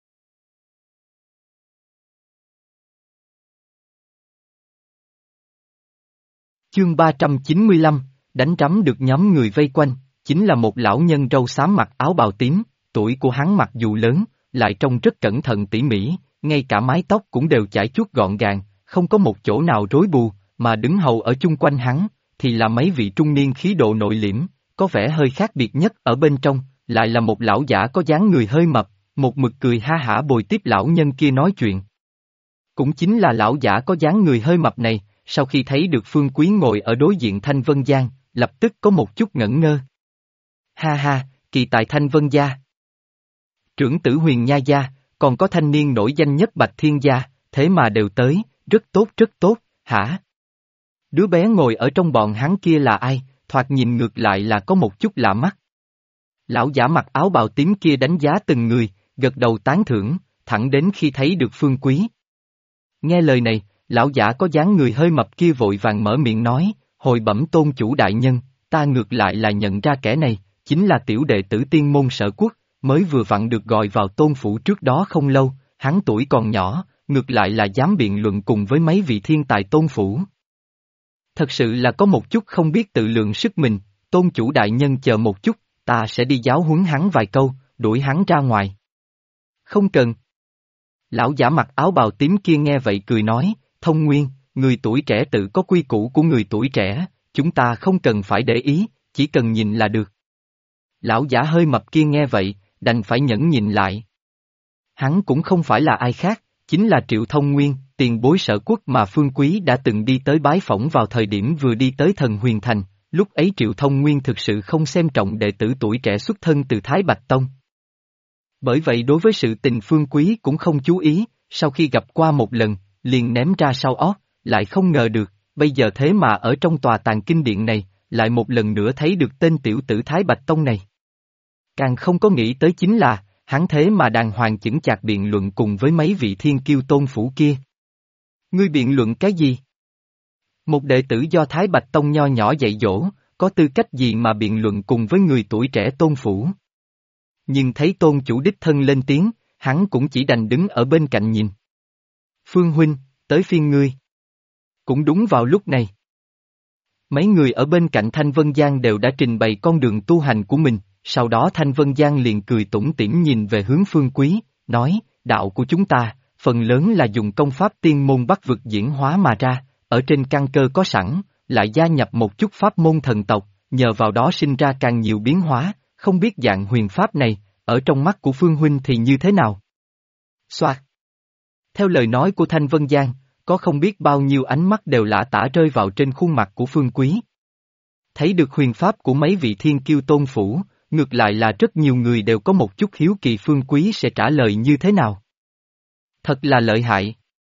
Chương 395, đánh rắm được nhóm người vây quanh, chính là một lão nhân râu xám mặc áo bào tím, tuổi của hắn mặc dù lớn, lại trông rất cẩn thận tỉ mỉ, ngay cả mái tóc cũng đều chải chuốt gọn gàng, không có một chỗ nào rối bù, mà đứng hầu ở chung quanh hắn, thì là mấy vị trung niên khí độ nội liễm, có vẻ hơi khác biệt nhất ở bên trong, lại là một lão giả có dáng người hơi mập, một mực cười ha hả bồi tiếp lão nhân kia nói chuyện. Cũng chính là lão giả có dáng người hơi mập này, sau khi thấy được Phương Quý ngồi ở đối diện Thanh Vân Giang, lập tức có một chút ngẩn ngơ. Ha ha, kỳ tài Thanh Vân gia. Trưởng tử Huyền Nha gia, còn có thanh niên nổi danh nhất Bạch Thiên gia, thế mà đều tới, rất tốt, hả? Đứa bé ngồi ở trong bọn hắn kia là ai, thoạt nhìn ngược lại là có một chút lạ mắt. Lão giả mặc áo bào tím kia đánh giá từng người, gật đầu tán thưởng, thẳng đến khi thấy được Phương Quý. Nghe lời này, lão giả có dáng người hơi mập kia vội vàng mở miệng nói, hồi bẩm tôn chủ đại nhân, ta ngược lại là nhận ra kẻ này, chính là tiểu đệ tử tiên môn Sở Quốc, mới vừa vặn được gọi vào tôn phủ trước đó không lâu, hắn tuổi còn nhỏ, ngược lại là dám biện luận cùng với mấy vị thiên tài tôn phủ. Thật sự là có một chút không biết tự lượng sức mình, tôn chủ đại nhân chờ một chút, ta sẽ đi giáo huấn hắn vài câu, đuổi hắn ra ngoài. Không cần. Lão giả mặc áo bào tím kia nghe vậy cười nói, Thông Nguyên, người tuổi trẻ tự có quy củ của người tuổi trẻ, chúng ta không cần phải để ý, chỉ cần nhìn là được. Lão giả hơi mập kia nghe vậy, đành phải nhẫn nhìn lại. Hắn cũng không phải là ai khác, chính là Triệu Thông Nguyên, tiền bối Sở Quốc mà Phương Quý đã từng đi tới bái phỏng vào thời điểm vừa đi tới Thần Huyền Thành, lúc ấy Triệu Thông Nguyên thực sự không xem trọng đệ tử tuổi trẻ xuất thân từ Thái Bạch Tông. Bởi vậy đối với sự tình Phương Quý cũng không chú ý, sau khi gặp qua một lần, liền ném ra sau óc, lại không ngờ được, bây giờ thế mà ở trong tòa tàng kinh điện này, lại một lần nữa thấy được tên tiểu tử Thái Bạch Tông này. Càng không có nghĩ tới chính là, hắn thế mà đàng hoàng chững chạc biện luận cùng với mấy vị thiên kiêu tôn phủ kia. Ngươi biện luận cái gì? Một đệ tử do Thái Bạch Tông nho nhỏ dạy dỗ, có tư cách gì mà biện luận cùng với người tuổi trẻ tôn phủ? Nhưng thấy tôn chủ đích thân lên tiếng, hắn cũng chỉ đành đứng ở bên cạnh nhìn. Phương huynh, tới phiên ngươi. Cũng đúng vào lúc này. Mấy người ở bên cạnh Thanh Vân Giang đều đã trình bày con đường tu hành của mình, sau đó Thanh Vân Giang liền cười tủm tỉm nhìn về hướng Phương Quý, nói, đạo của chúng ta, phần lớn là dùng công pháp tiên môn bắc vực diễn hóa mà ra, ở trên căn cơ có sẵn, lại gia nhập một chút pháp môn thần tộc, nhờ vào đó sinh ra càng nhiều biến hóa, không biết dạng huyền pháp này, ở trong mắt của Phương huynh thì như thế nào? Soạt. Theo lời nói của Thanh Vân Giang, có không biết bao nhiêu ánh mắt đều lả tả rơi vào trên khuôn mặt của Phương Quý. Thấy được huyền pháp của mấy vị thiên kiêu tôn phủ, ngược lại là rất nhiều người đều có một chút hiếu kỳ Phương Quý sẽ trả lời như thế nào. Thật là lợi hại.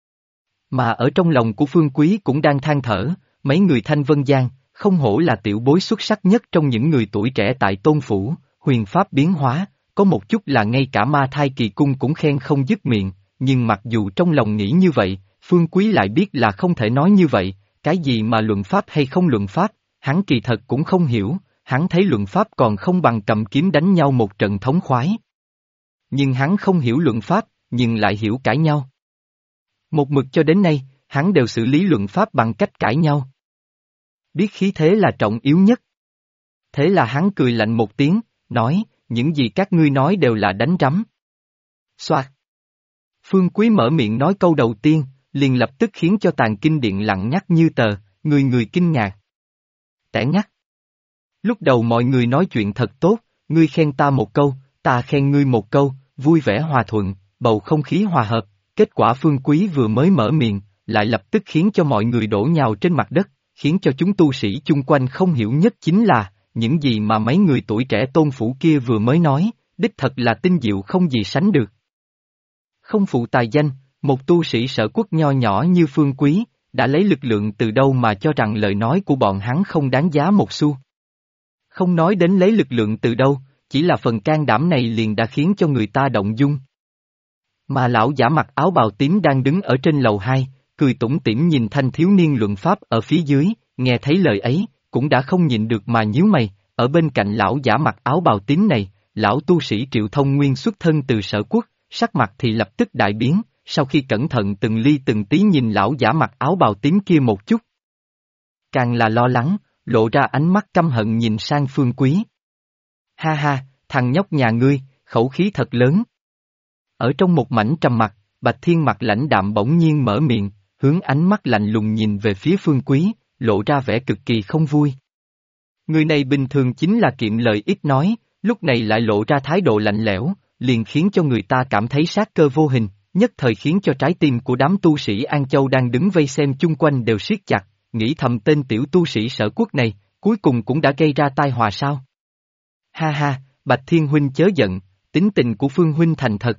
Mà ở trong lòng của Phương Quý cũng đang than thở, mấy người Thanh Vân Giang, không hổ là tiểu bối xuất sắc nhất trong những người tuổi trẻ tại tôn phủ, huyền pháp biến hóa, có một chút là ngay cả Ma Thai Kỳ Cung cũng khen không dứt miệng, nhưng mặc dù trong lòng nghĩ như vậy, Phương Quý lại biết là không thể nói như vậy, cái gì mà luận pháp hay không luận pháp, hắn kỳ thật cũng không hiểu, hắn thấy luận pháp còn không bằng cầm kiếm đánh nhau một trận thống khoái. Nhưng hắn không hiểu luận pháp, nhưng lại hiểu cãi nhau. Một mực cho đến nay, hắn đều xử lý luận pháp bằng cách cãi nhau. Biết khí thế là trọng yếu nhất. Thế là hắn cười lạnh một tiếng, nói, những gì các ngươi nói đều là đánh rắm. Soạt. Phương Quý mở miệng nói câu đầu tiên, liền lập tức khiến cho tàng kinh điện lặng ngắt như tờ, người người kinh ngạc. Tẻ ngắt. Lúc đầu mọi người nói chuyện thật tốt, ngươi khen ta một câu, ta khen ngươi một câu, vui vẻ hòa thuận, bầu không khí hòa hợp, kết quả Phương Quý vừa mới mở miệng, lại lập tức khiến cho mọi người đổ nhào trên mặt đất, khiến cho chúng tu sĩ chung quanh không hiểu nhất chính là, những gì mà mấy người tuổi trẻ tôn phủ kia vừa mới nói, đích thật là tinh diệu không gì sánh được. Không phụ tài danh, một tu sĩ sở quốc nho nhỏ như Phương Quý, đã lấy lực lượng từ đâu mà cho rằng lời nói của bọn hắn không đáng giá một xu. Không nói đến lấy lực lượng từ đâu, chỉ là phần can đảm này liền đã khiến cho người ta động dung. Mà lão giả mặc áo bào tím đang đứng ở trên lầu 2, cười tủm tỉm nhìn thanh thiếu niên luận pháp ở phía dưới, nghe thấy lời ấy, cũng đã không nhịn được mà nhíu mày, ở bên cạnh lão giả mặc áo bào tím này, lão tu sĩ Triệu Thông Nguyên xuất thân từ sở quốc, sắc mặt thì lập tức đại biến, sau khi cẩn thận từng ly từng tí nhìn lão giả mặc áo bào tím kia một chút. Càng là lo lắng, lộ ra ánh mắt căm hận nhìn sang Phương Quý. Ha ha, thằng nhóc nhà ngươi, khẩu khí thật lớn. Ở trong một mảnh trầm mặc, Bạch Thiên mặt lãnh đạm bỗng nhiên mở miệng, hướng ánh mắt lạnh lùng nhìn về phía Phương Quý, lộ ra vẻ cực kỳ không vui. Người này bình thường chính là kiệm lời ít nói, lúc này lại lộ ra thái độ lạnh lẽo, liền khiến cho người ta cảm thấy sát cơ vô hình, nhất thời khiến cho trái tim của đám tu sĩ An Châu đang đứng vây xem chung quanh đều siết chặt, nghĩ thầm tên tiểu tu sĩ sở quốc này, cuối cùng cũng đã gây ra tai họa sao. Ha ha, Bạch Thiên huynh chớ giận, tính tình của Phương huynh thành thật.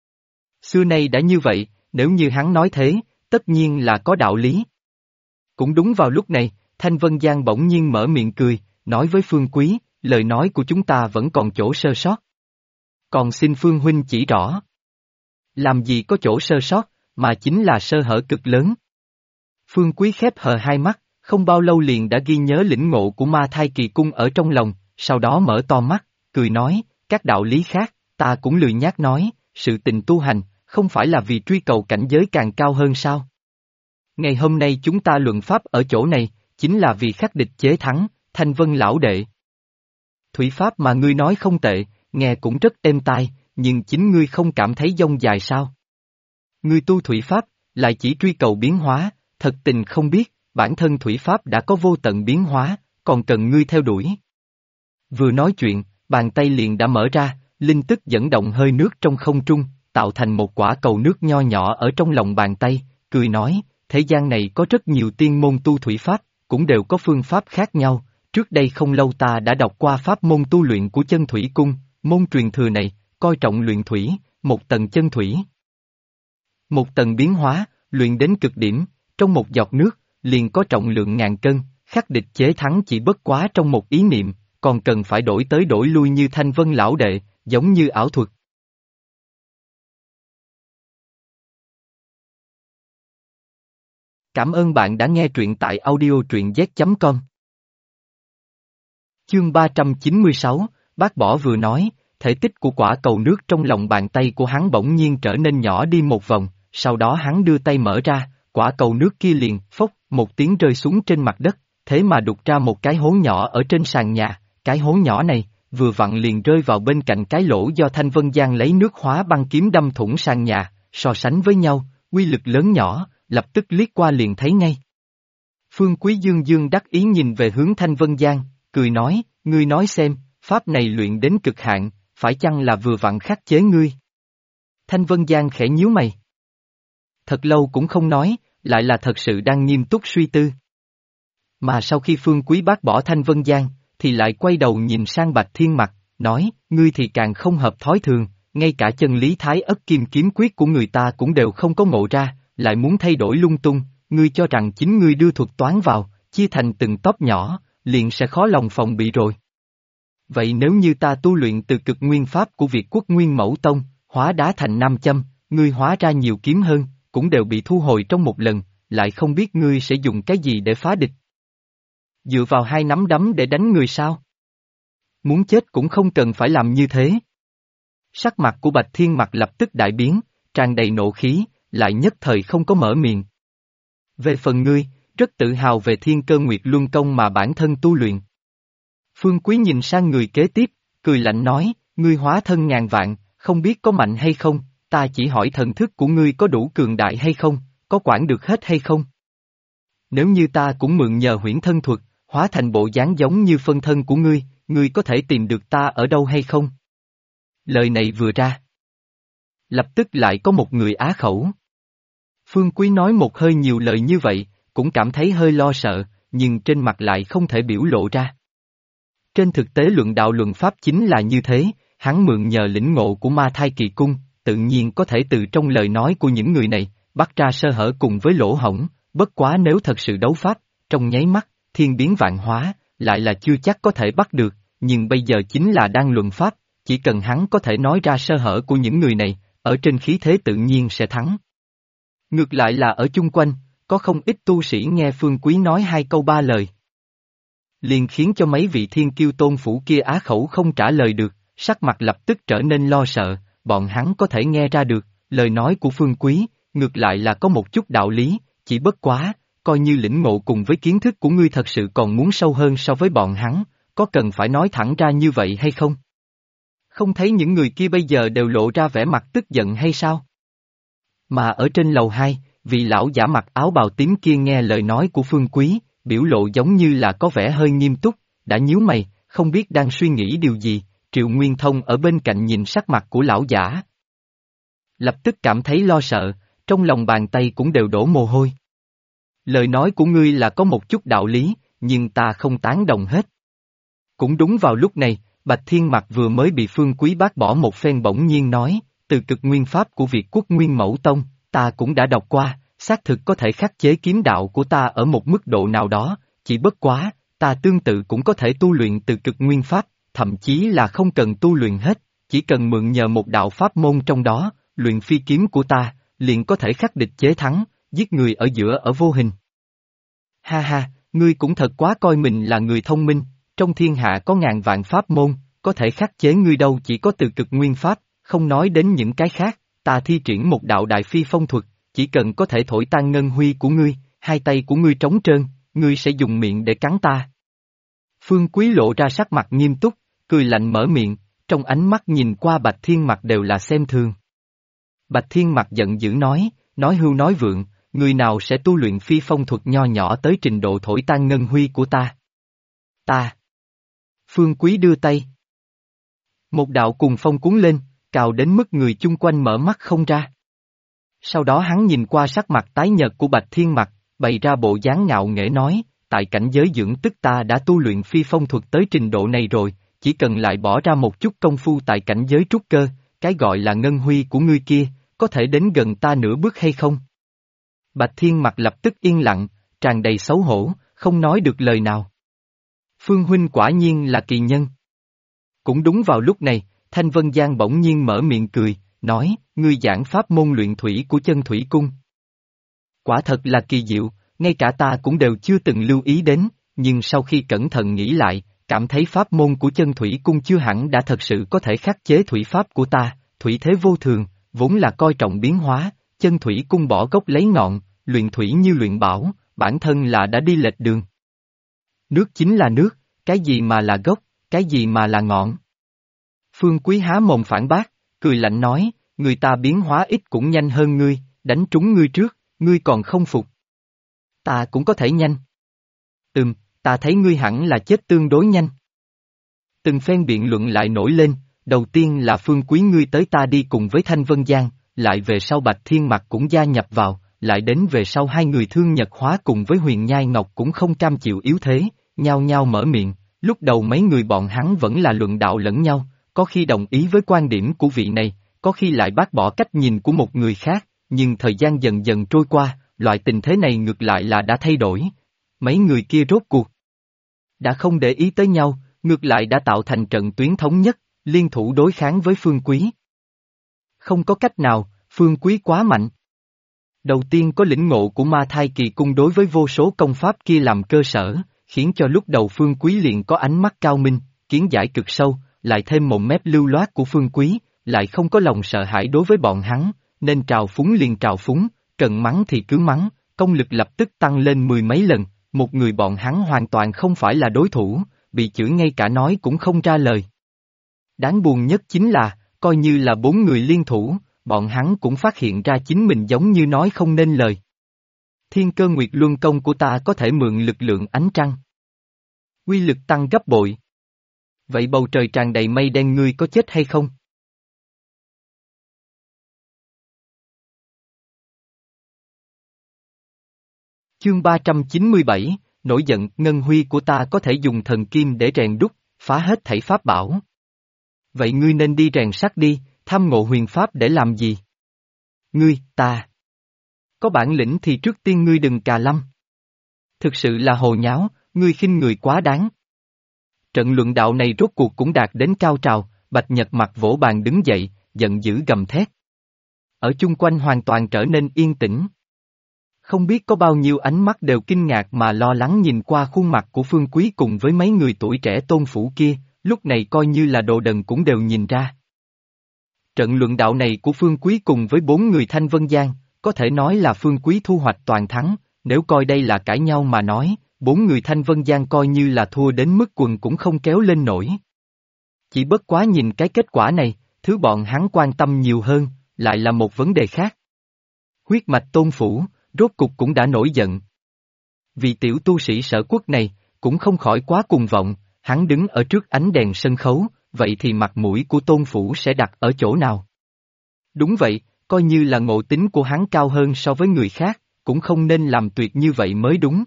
Xưa nay đã như vậy, nếu như hắn nói thế, tất nhiên là có đạo lý. Cũng đúng vào lúc này, Thanh Vân Giang bỗng nhiên mở miệng cười, nói với Phương Quý, lời nói của chúng ta vẫn còn chỗ sơ sót. Còn xin Phương huynh chỉ rõ. Làm gì có chỗ sơ sót, mà chính là sơ hở cực lớn. Phương Quý khép hờ hai mắt, không bao lâu liền đã ghi nhớ lĩnh ngộ của Ma Thai Kỳ Cung ở trong lòng, sau đó mở to mắt, cười nói, các đạo lý khác, ta cũng lười nhác nói, sự tình tu hành, không phải là vì truy cầu cảnh giới càng cao hơn sao? Ngày hôm nay chúng ta luận pháp ở chỗ này, chính là vì khắc địch chế thắng, Thanh Vân lão đệ. Thủy pháp mà ngươi nói không tệ, nghe cũng rất êm tai, nhưng chính ngươi không cảm thấy dông dài sao? Ngươi tu thủy pháp, lại chỉ truy cầu biến hóa, thật tình không biết, bản thân thủy pháp đã có vô tận biến hóa, còn cần ngươi theo đuổi. Vừa nói chuyện, bàn tay liền đã mở ra, linh tức dẫn động hơi nước trong không trung, tạo thành một quả cầu nước nho nhỏ ở trong lòng bàn tay, cười nói, thế gian này có rất nhiều tiên môn tu thủy pháp, cũng đều có phương pháp khác nhau, trước đây không lâu ta đã đọc qua pháp môn tu luyện của chân thủy cung, môn truyền thừa này, coi trọng luyện thủy, một tầng chân thủy. Một tầng biến hóa, luyện đến cực điểm, trong một giọt nước, liền có trọng lượng ngàn cân, khắc địch chế thắng chỉ bất quá trong một ý niệm, còn cần phải đổi tới đổi lui như Thanh Vân lão đệ, giống như ảo thuật. Cảm ơn bạn đã nghe truyện tại audio truyện z.com. Chương 396, bác bỏ vừa nói, thể tích của quả cầu nước trong lòng bàn tay của hắn bỗng nhiên trở nên nhỏ đi một vòng, sau đó hắn đưa tay mở ra, quả cầu nước kia liền, phốc, một tiếng rơi xuống trên mặt đất, thế mà đục ra một cái hố nhỏ ở trên sàn nhà, cái hố nhỏ này, vừa vặn liền rơi vào bên cạnh cái lỗ do Thanh Vân Giang lấy nước hóa băng kiếm đâm thủng sàn nhà, so sánh với nhau, uy lực lớn nhỏ, lập tức liếc qua liền thấy ngay. Phương Quý Dương dương đắc ý nhìn về hướng Thanh Vân Giang, cười nói, ngươi nói xem, pháp này luyện đến cực hạn, phải chăng là vừa vặn khắc chế ngươi? Thanh Vân Giang khẽ nhíu mày. Thật lâu cũng không nói, lại là thật sự đang nghiêm túc suy tư. Mà sau khi Phương Quý bác bỏ Thanh Vân Giang, thì lại quay đầu nhìn sang Bạch Thiên Mặc, nói, ngươi thì càng không hợp thói thường, ngay cả chân lý thái ất kim kiếm quyết của người ta cũng đều không có ngộ ra, lại muốn thay đổi lung tung, ngươi cho rằng chính ngươi đưa thuật toán vào, chia thành từng tốp nhỏ, liền sẽ khó lòng phòng bị rồi. Vậy nếu như ta tu luyện từ cực nguyên pháp của Việt Quốc Nguyên Mẫu Tông, hóa đá thành nam châm, ngươi hóa ra nhiều kiếm hơn, cũng đều bị thu hồi trong một lần, lại không biết ngươi sẽ dùng cái gì để phá địch. Dựa vào hai nắm đấm để đánh người sao? Muốn chết cũng không cần phải làm như thế. Sắc mặt của Bạch Thiên Mặc lập tức đại biến, tràn đầy nộ khí, lại nhất thời không có mở miệng. Về phần ngươi, rất tự hào về Thiên Cơ Nguyệt Luân Công mà bản thân tu luyện. Phương Quý nhìn sang người kế tiếp, cười lạnh nói, ngươi hóa thân ngàn vạn, không biết có mạnh hay không, ta chỉ hỏi thần thức của ngươi có đủ cường đại hay không, có quản được hết hay không. Nếu như ta cũng mượn nhờ huyễn thân thuật, hóa thành bộ dáng giống như phân thân của ngươi có thể tìm được ta ở đâu hay không? Lời này vừa ra. Lập tức lại có một người á khẩu. Phương Quý nói một hơi nhiều lời như vậy, cũng cảm thấy hơi lo sợ, nhưng trên mặt lại không thể biểu lộ ra. Trên thực tế luận đạo luận pháp chính là như thế, hắn mượn nhờ lĩnh ngộ của Ma Thai Kỳ Cung, tự nhiên có thể từ trong lời nói của những người này, bắt ra sơ hở cùng với lỗ hổng, bất quá nếu thật sự đấu pháp, trong nháy mắt, thiên biến vạn hóa, lại là chưa chắc có thể bắt được, nhưng bây giờ chính là đang luận pháp, chỉ cần hắn có thể nói ra sơ hở của những người này, ở trên khí thế tự nhiên sẽ thắng. Ngược lại là ở chung quanh, có không ít tu sĩ nghe Phương Quý nói hai câu ba lời. Liền khiến cho mấy vị thiên kiêu tôn phủ kia á khẩu không trả lời được, sắc mặt lập tức trở nên lo sợ, bọn hắn có thể nghe ra được, lời nói của Phương Quý, ngược lại là có một chút đạo lý, chỉ bất quá, coi như lĩnh ngộ cùng với kiến thức của ngươi thật sự còn muốn sâu hơn so với bọn hắn, có cần phải nói thẳng ra như vậy hay không? Không thấy những người kia bây giờ đều lộ ra vẻ mặt tức giận hay sao? Mà ở trên lầu 2, vị lão giả mặc áo bào tím kia nghe lời nói của Phương Quý, biểu lộ giống như là có vẻ hơi nghiêm túc, đã nhíu mày, không biết đang suy nghĩ điều gì, Triệu Nguyên Thông ở bên cạnh nhìn sắc mặt của lão giả. Lập tức cảm thấy lo sợ, trong lòng bàn tay cũng đều đổ mồ hôi. Lời nói của ngươi là có một chút đạo lý, nhưng ta không tán đồng hết. Cũng đúng vào lúc này, Bạch Thiên Mặc vừa mới bị Phương Quý bác bỏ một phen bỗng nhiên nói, từ cực nguyên pháp của Việt Quốc Nguyên Mẫu Tông, ta cũng đã đọc qua, xác thực có thể khắc chế kiếm đạo của ta ở một mức độ nào đó, chỉ bất quá, ta tương tự cũng có thể tu luyện từ cực nguyên pháp, thậm chí là không cần tu luyện hết, chỉ cần mượn nhờ một đạo pháp môn trong đó, luyện phi kiếm của ta, liền có thể khắc địch chế thắng, giết người ở giữa ở vô hình. Ha ha, ngươi cũng thật quá coi mình là người thông minh, trong thiên hạ có ngàn vạn pháp môn, có thể khắc chế ngươi đâu chỉ có từ cực nguyên pháp, không nói đến những cái khác, ta thi triển một đạo đại phi phong thuật, chỉ cần có thể thổi tan ngân huy của ngươi, hai tay của ngươi trống trơn, ngươi sẽ dùng miệng để cắn ta. Phương Quý lộ ra sắc mặt nghiêm túc, cười lạnh mở miệng, trong ánh mắt nhìn qua Bạch Thiên Mặc đều là xem thường. Bạch Thiên Mặc giận dữ nói hưu nói vượng, người nào sẽ tu luyện phi phong thuật nho nhỏ tới trình độ thổi tan ngân huy của ta? Ta. Phương Quý đưa tay. Một đạo cùng phong cuốn lên, cào đến mức người chung quanh mở mắt không ra. Sau đó hắn nhìn qua sắc mặt tái nhợt của Bạch Thiên Mặc, bày ra bộ dáng ngạo nghễ nói, tại cảnh giới dưỡng tức ta đã tu luyện phi phong thuật tới trình độ này rồi, chỉ cần lại bỏ ra một chút công phu tại cảnh giới trúc cơ, cái gọi là ngân huy của ngươi kia, có thể đến gần ta nửa bước hay không? Bạch Thiên mặt lập tức yên lặng, tràn đầy xấu hổ, không nói được lời nào. Phương huynh quả nhiên là kỳ nhân. Cũng đúng vào lúc này, Thanh Vân Giang bỗng nhiên mở miệng cười, nói, ngươi giảng pháp môn luyện thủy của chân thủy cung. Quả thật là kỳ diệu, ngay cả ta cũng đều chưa từng lưu ý đến, nhưng sau khi cẩn thận nghĩ lại, cảm thấy pháp môn của chân thủy cung chưa hẳn đã thật sự có thể khắc chế thủy pháp của ta, thủy thế vô thường, vốn là coi trọng biến hóa, chân thủy cung bỏ gốc lấy ngọn, luyện thủy như luyện bảo, bản thân là đã đi lệch đường. Nước chính là nước, cái gì mà là gốc, cái gì mà là ngọn. Phương Quý há mồm phản bác, cười lạnh nói, người ta biến hóa ít cũng nhanh hơn ngươi, đánh trúng ngươi trước, ngươi còn không phục. Ta cũng có thể nhanh. Ta thấy ngươi hẳn là chết tương đối nhanh. Từng phen biện luận lại nổi lên, đầu tiên là Phương Quý ngươi tới ta đi cùng với Thanh Vân Giang, lại về sau Bạch Thiên Mặc cũng gia nhập vào, lại đến về sau hai người Thương Nhật Hóa cùng với Huyền Nhai Ngọc cũng không cam chịu yếu thế, nhao nhao mở miệng, lúc đầu mấy người bọn hắn vẫn là luận đạo lẫn nhau, có khi đồng ý với quan điểm của vị này, có khi lại bác bỏ cách nhìn của một người khác, nhưng thời gian dần dần trôi qua, loại tình thế này ngược lại là đã thay đổi. Mấy người kia rốt cuộc đã không để ý tới nhau, ngược lại đã tạo thành trận tuyến thống nhất, liên thủ đối kháng với Phương Quý. Không có cách nào, Phương Quý quá mạnh. Đầu tiên có lĩnh ngộ của Ma Thai Kỳ Cung đối với vô số công pháp kia làm cơ sở, khiến cho lúc đầu Phương Quý liền có ánh mắt cao minh, kiến giải cực sâu, lại thêm một mép lưu loát của Phương Quý, lại không có lòng sợ hãi đối với bọn hắn, nên trào phúng liền trào phúng, cần mắng thì cứ mắng, công lực lập tức tăng lên mười mấy lần, một người bọn hắn hoàn toàn không phải là đối thủ, bị chửi ngay cả nói cũng không ra lời. Đáng buồn nhất chính là, coi như là bốn người liên thủ, bọn hắn cũng phát hiện ra chính mình giống như nói không nên lời. Thiên Cơ Nguyệt Luân công của ta có thể mượn lực lượng ánh trăng. Uy lực tăng gấp bội. Vậy bầu trời tràn đầy mây đen ngươi có chết hay không? Chương 397, nổi giận, ngân huy của ta có thể dùng thần kim để rèn đúc, phá hết thảy pháp bảo. Vậy ngươi nên đi rèn sắt đi, tham ngộ huyền pháp để làm gì? Ngươi, ta. Có bản lĩnh thì trước tiên ngươi đừng cà lâm. Thực sự là hồ nháo, ngươi khinh người quá đáng. Trận luận đạo này rốt cuộc cũng đạt đến cao trào, Bạch Nhật mặt vỗ bàn đứng dậy, giận dữ gầm thét. Ở chung quanh hoàn toàn trở nên yên tĩnh. Không biết có bao nhiêu ánh mắt đều kinh ngạc mà lo lắng nhìn qua khuôn mặt của Phương Quý cùng với mấy người tuổi trẻ tôn phủ kia, lúc này coi như là đồ đần cũng đều nhìn ra. Trận luận đạo này của Phương Quý cùng với bốn người Thanh Vân Giang, có thể nói là Phương Quý thu hoạch toàn thắng, nếu coi đây là cãi nhau mà nói, bốn người Thanh Vân Giang coi như là thua đến mức quần cũng không kéo lên nổi. Chỉ bất quá nhìn cái kết quả này, thứ bọn hắn quan tâm nhiều hơn, lại là một vấn đề khác. Huyết mạch tôn phủ, rốt cục cũng đã nổi giận. Vì tiểu tu sĩ Sở Quốc này, cũng không khỏi quá cuồng vọng, hắn đứng ở trước ánh đèn sân khấu, vậy thì mặt mũi của tôn phủ sẽ đặt ở chỗ nào? Đúng vậy, coi như là ngộ tính của hắn cao hơn so với người khác, cũng không nên làm tuyệt như vậy mới đúng.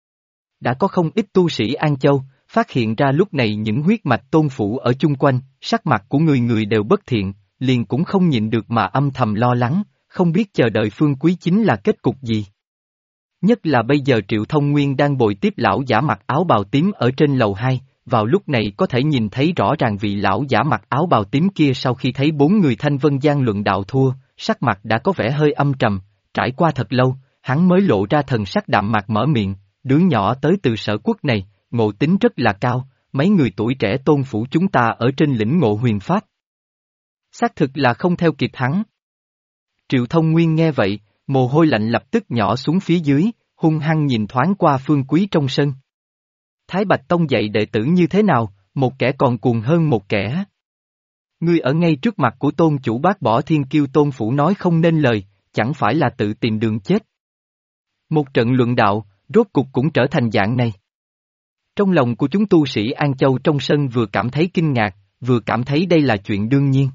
Đã có không ít tu sĩ An Châu, phát hiện ra lúc này những huyết mạch tôn phủ ở chung quanh, sắc mặt của người người đều bất thiện, liền cũng không nhịn được mà âm thầm lo lắng, không biết chờ đợi Phương Quý chính là kết cục gì. Nhất là bây giờ Triệu Thông Nguyên đang bồi tiếp lão giả mặc áo bào tím ở trên lầu 2, vào lúc này có thể nhìn thấy rõ ràng vị lão giả mặc áo bào tím kia sau khi thấy bốn người Thanh Vân Giang luận đạo thua, sắc mặt đã có vẻ hơi âm trầm, trải qua thật lâu, hắn mới lộ ra thần sắc đạm mạc mở miệng, đứa nhỏ tới từ Sở Quốc này, ngộ tính rất là cao, mấy người tuổi trẻ tôn phủ chúng ta ở trên lĩnh ngộ huyền pháp. Xác thực là không theo kịp hắn. Triệu Thông Nguyên nghe vậy, mồ hôi lạnh lập tức nhỏ xuống phía dưới, hung hăng nhìn thoáng qua Phương Quý trong sân. Thái Bạch Tông dạy đệ tử như thế nào, một kẻ còn cuồng hơn một kẻ. Ngươi ở ngay trước mặt của tôn chủ bác bỏ thiên kiêu tôn phủ nói không nên lời, chẳng phải là tự tìm đường chết. Một trận luận đạo, rốt cục cũng trở thành dạng này. Trong lòng của chúng tu sĩ An Châu trong sân vừa cảm thấy kinh ngạc, vừa cảm thấy đây là chuyện đương nhiên.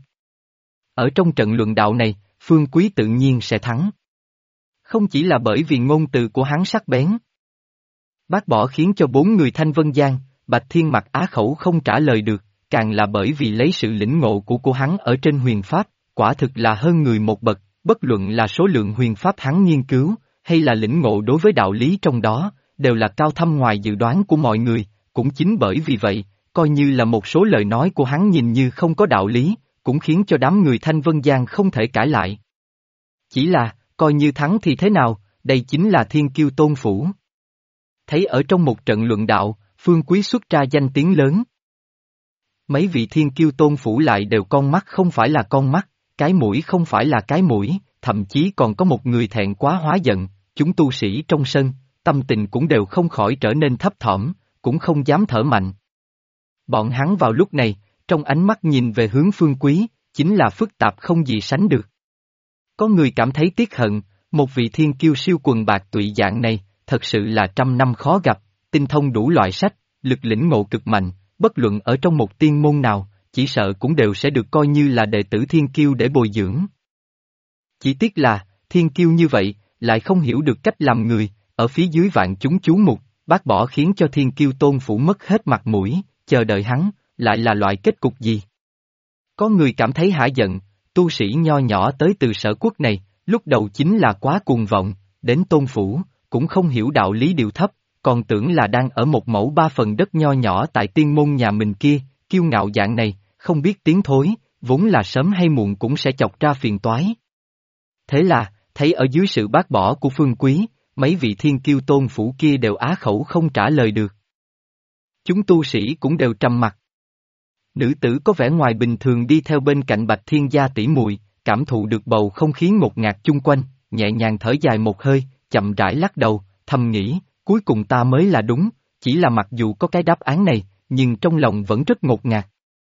Ở trong trận luận đạo này, Phương Quý tự nhiên sẽ thắng. Không chỉ là bởi vì ngôn từ của hắn sắc bén. Bác bỏ khiến cho bốn người Thanh Vân Giang, Bạch Thiên Mặc á khẩu không trả lời được, càng là bởi vì lấy sự lĩnh ngộ của cô hắn ở trên huyền pháp, quả thực là hơn người một bậc, bất luận là số lượng huyền pháp hắn nghiên cứu, hay là lĩnh ngộ đối với đạo lý trong đó, đều là cao thâm ngoài dự đoán của mọi người, cũng chính bởi vì vậy, coi như là một số lời nói của hắn nhìn như không có đạo lý, cũng khiến cho đám người Thanh Vân Giang không thể cãi lại. Chỉ là, coi như thắng thì thế nào, đây chính là thiên kiêu Tôn Phủ. Thấy ở trong một trận luận đạo, Phương Quý xuất ra danh tiếng lớn. Mấy vị thiên kiêu Tôn Phủ lại đều con mắt không phải là con mắt, cái mũi không phải là cái mũi, thậm chí còn có một người thẹn quá hóa giận, chúng tu sĩ trong sân, tâm tình cũng đều không khỏi trở nên thấp thỏm, cũng không dám thở mạnh. Bọn hắn vào lúc này, trong ánh mắt nhìn về hướng Phương Quý, chính là phức tạp không gì sánh được. Có người cảm thấy tiếc hận, một vị thiên kiêu siêu quần bạc tụy dạng này, thật sự là trăm năm khó gặp, tinh thông đủ loại sách, lực lĩnh ngộ cực mạnh, bất luận ở trong một tiên môn nào, chỉ sợ cũng đều sẽ được coi như là đệ tử thiên kiêu để bồi dưỡng. Chỉ tiếc là, thiên kiêu như vậy, lại không hiểu được cách làm người, ở phía dưới vạn chúng chú mục, bác bỏ khiến cho thiên kiêu Tôn Phủ mất hết mặt mũi, chờ đợi hắn, lại là loại kết cục gì? Có người cảm thấy hả giận, tu sĩ nho nhỏ tới từ Sở Quốc này, lúc đầu chính là quá cuồng vọng, đến Tôn Phủ, cũng không hiểu đạo lý điều thấp, còn tưởng là đang ở một mẫu ba phần đất nho nhỏ tại tiên môn nhà mình kia, kiêu ngạo dạng này, không biết tiến thối, vốn là sớm hay muộn cũng sẽ chọc ra phiền toái. Thế là, thấy ở dưới sự bác bỏ của Phương Quý, mấy vị thiên kiêu Tôn Phủ kia đều á khẩu không trả lời được. Chúng tu sĩ cũng đều trầm mặc. Nữ tử có vẻ ngoài bình thường đi theo bên cạnh Bạch Thiên gia tỷ muội, cảm thụ được bầu không khí ngột ngạt chung quanh, nhẹ nhàng thở dài một hơi, chậm rãi lắc đầu, thầm nghĩ, cuối cùng ta mới là đúng, chỉ là mặc dù có cái đáp án này, nhưng trong lòng vẫn rất ngột ngạt.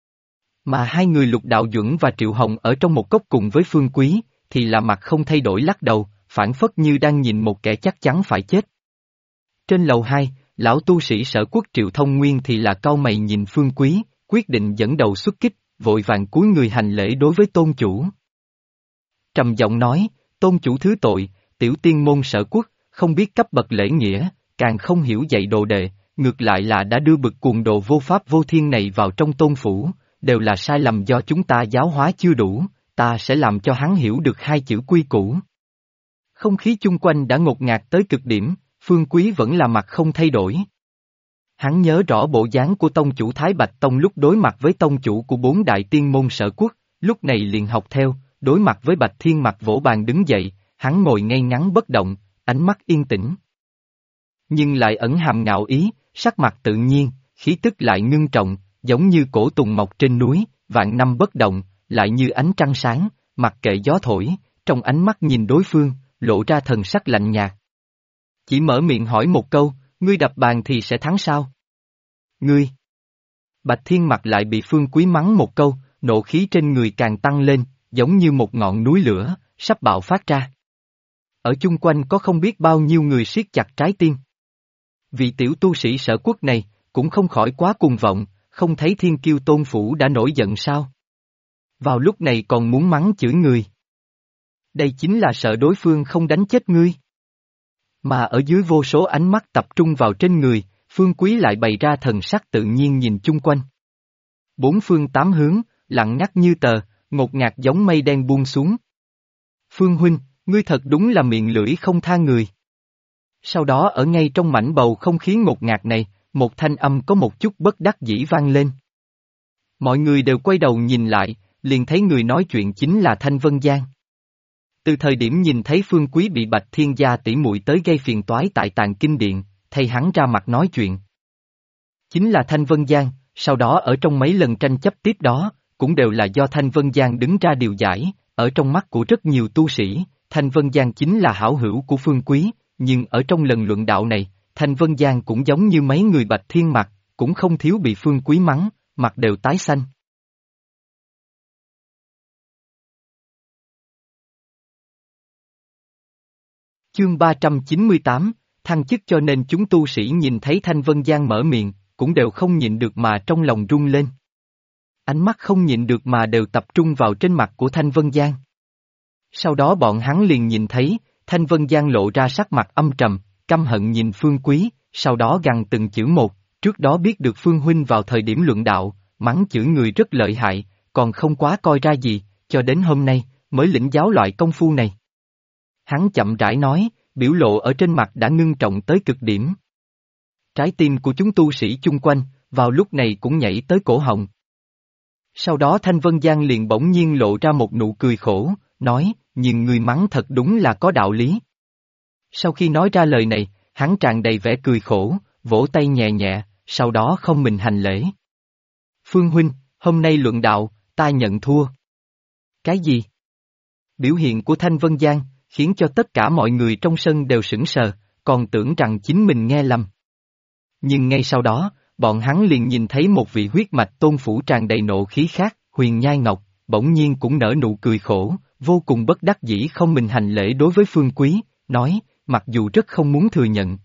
Mà hai người Lục Đạo Duẩn và Triệu Hồng ở trong một cốc cùng với Phương Quý, thì là mặt không thay đổi lắc đầu, phản phất như đang nhìn một kẻ chắc chắn phải chết. Trên lầu 2, lão tu sĩ Sở Quốc Triệu Thông Nguyên thì là cau mày nhìn Phương Quý, quyết định dẫn đầu xuất kích, vội vàng cúi người hành lễ đối với tôn chủ. Trầm giọng nói, tôn chủ thứ tội, tiểu tiên môn Sở Quốc, không biết cấp bậc lễ nghĩa, càng không hiểu dạy đồ đệ, ngược lại là đã đưa bực cuồng đồ vô pháp vô thiên này vào trong tôn phủ, đều là sai lầm do chúng ta giáo hóa chưa đủ, ta sẽ làm cho hắn hiểu được hai chữ quy củ. Không khí chung quanh đã ngột ngạt tới cực điểm, Phương Quý vẫn là mặt không thay đổi. Hắn nhớ rõ bộ dáng của tông chủ Thái Bạch Tông lúc đối mặt với tông chủ của bốn đại tiên môn Sở Quốc, lúc này liền học theo, đối mặt với Bạch Thiên Mặc vỗ bàn đứng dậy, hắn ngồi ngay ngắn bất động, ánh mắt yên tĩnh. Nhưng lại ẩn hàm ngạo ý, sắc mặt tự nhiên, khí tức lại ngưng trọng, giống như cổ tùng mọc trên núi, vạn năm bất động, lại như ánh trăng sáng, mặc kệ gió thổi, trong ánh mắt nhìn đối phương, lộ ra thần sắc lạnh nhạt. Chỉ mở miệng hỏi một câu, ngươi đập bàn thì sẽ thắng sao? Ngươi! Bạch Thiên Mặc lại bị Phương Quý mắng một câu, nộ khí trên người càng tăng lên, giống như một ngọn núi lửa, sắp bạo phát ra. Ở chung quanh có không biết bao nhiêu người siết chặt trái tim. Vị tiểu tu sĩ Sở Quốc này, cũng không khỏi quá cuồng vọng, không thấy thiên kiêu Tôn Phủ đã nổi giận sao? Vào lúc này còn muốn mắng chửi người. Đây chính là sợ đối phương không đánh chết ngươi. Mà ở dưới vô số ánh mắt tập trung vào trên người, Phương Quý lại bày ra thần sắc tự nhiên nhìn chung quanh. Bốn phương tám hướng, lặng ngắt như tờ, ngột ngạt giống mây đen buông xuống. Phương huynh, ngươi thật đúng là miệng lưỡi không tha người. Sau đó ở ngay trong mảnh bầu không khí ngột ngạt này, một thanh âm có một chút bất đắc dĩ vang lên. Mọi người đều quay đầu nhìn lại, liền thấy người nói chuyện chính là Thanh Vân Giang. Từ thời điểm nhìn thấy Phương Quý bị Bạch Thiên gia tỷ muội tới gây phiền toái tại Tàng Kinh Điện, thay hắn ra mặt nói chuyện. Chính là Thanh Vân Giang, sau đó ở trong mấy lần tranh chấp tiếp đó, cũng đều là do Thanh Vân Giang đứng ra điều giải, ở trong mắt của rất nhiều tu sĩ, Thanh Vân Giang chính là hảo hữu của Phương Quý, nhưng ở trong lần luận đạo này, Thanh Vân Giang cũng giống như mấy người Bạch Thiên mặt, cũng không thiếu bị Phương Quý mắng, mặt đều tái xanh. Chương 398, thăng chức cho nên chúng tu sĩ nhìn thấy Thanh Vân Giang mở miệng, cũng đều không nhịn được mà trong lòng rung lên. Ánh mắt không nhịn được mà đều tập trung vào trên mặt của Thanh Vân Giang. Sau đó bọn hắn liền nhìn thấy, Thanh Vân Giang lộ ra sắc mặt âm trầm, căm hận nhìn Phương Quý, sau đó gằn từng chữ một, trước đó biết được Phương Huynh vào thời điểm luận đạo, mắng chửi người rất lợi hại, còn không quá coi ra gì, cho đến hôm nay, mới lĩnh giáo loại công phu này. Hắn chậm rãi nói, biểu lộ ở trên mặt đã ngưng trọng tới cực điểm. Trái tim của chúng tu sĩ chung quanh, vào lúc này cũng nhảy tới cổ họng. Sau đó Thanh Vân Giang liền bỗng nhiên lộ ra một nụ cười khổ, nói, nhưng người mắng thật đúng là có đạo lý. Sau khi nói ra lời này, hắn tràn đầy vẻ cười khổ, vỗ tay nhẹ nhẹ, sau đó không mình hành lễ. Phương Huynh, hôm nay luận đạo, ta nhận thua. Cái gì? Biểu hiện của Thanh Vân Giang, khiến cho tất cả mọi người trong sân đều sững sờ, còn tưởng rằng chính mình nghe lầm. Nhưng ngay sau đó, bọn hắn liền nhìn thấy một vị huyết mạch tôn phủ tràn đầy nộ khí khác, Huyền Nhai Ngọc, bỗng nhiên cũng nở nụ cười khổ, vô cùng bất đắc dĩ không mình hành lễ đối với Phương Quý, nói, mặc dù rất không muốn thừa nhận.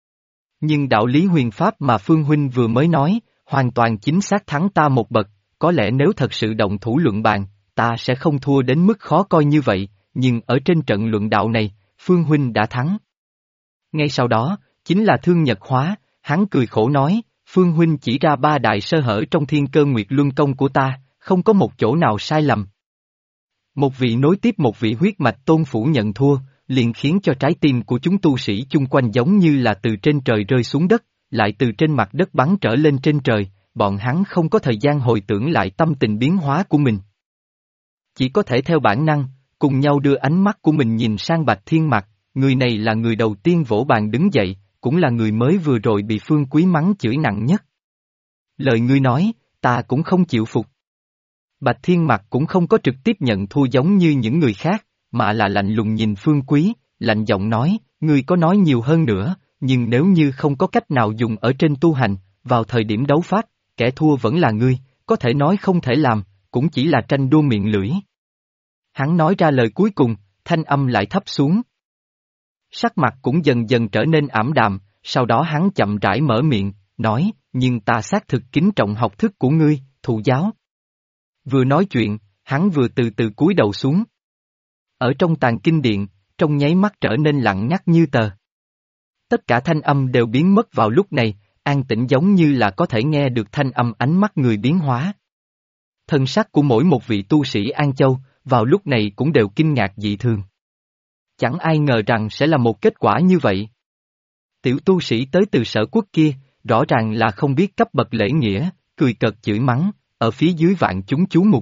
Nhưng đạo lý huyền pháp mà Phương Huynh vừa mới nói, hoàn toàn chính xác thắng ta một bậc, có lẽ nếu thật sự động thủ luận bàn, ta sẽ không thua đến mức khó coi như vậy, nhưng ở trên trận luận đạo này, Phương Huynh đã thắng. Ngay sau đó, chính là Thương Nhật Hóa, hắn cười khổ nói, Phương Huynh chỉ ra ba đại sơ hở trong Thiên Cơ Nguyệt Luân Công của ta, không có một chỗ nào sai lầm. Một vị nối tiếp một vị huyết mạch tôn phủ nhận thua, liền khiến cho trái tim của chúng tu sĩ chung quanh giống như là từ trên trời rơi xuống đất, lại từ trên mặt đất bắn trở lên trên trời, bọn hắn không có thời gian hồi tưởng lại tâm tình biến hóa của mình. Chỉ có thể theo bản năng, cùng nhau đưa ánh mắt của mình nhìn sang Bạch Thiên Mặc, người này là người đầu tiên vỗ bàn đứng dậy, cũng là người mới vừa rồi bị Phương Quý mắng chửi nặng nhất. Lời ngươi nói, ta cũng không chịu phục. Bạch Thiên Mặc cũng không có trực tiếp nhận thua giống như những người khác, mà là lạnh lùng nhìn Phương Quý, lạnh giọng nói, ngươi có nói nhiều hơn nữa, nhưng nếu như không có cách nào dùng ở trên tu hành, vào thời điểm đấu pháp, kẻ thua vẫn là ngươi, có thể nói không thể làm, cũng chỉ là tranh đua miệng lưỡi. Hắn nói ra lời cuối cùng, thanh âm lại thấp xuống. Sắc mặt cũng dần dần trở nên ảm đạm, sau đó hắn chậm rãi mở miệng, nói, nhưng ta xác thực kính trọng học thức của ngươi, thụ giáo. Vừa nói chuyện, hắn vừa từ từ cúi đầu xuống. Ở trong tàng kinh điện, trong nháy mắt trở nên lặng ngắt như tờ. Tất cả thanh âm đều biến mất vào lúc này, an tĩnh giống như là có thể nghe được thanh âm ánh mắt người biến hóa. Thân sắc của mỗi một vị tu sĩ An Châu, vào lúc này cũng đều kinh ngạc dị thường. Chẳng ai ngờ rằng sẽ là một kết quả như vậy. Tiểu tu sĩ tới từ Sở Quốc kia, rõ ràng là không biết cấp bậc lễ nghĩa, cười cợt chửi mắng, ở phía dưới vạn chúng chú mục.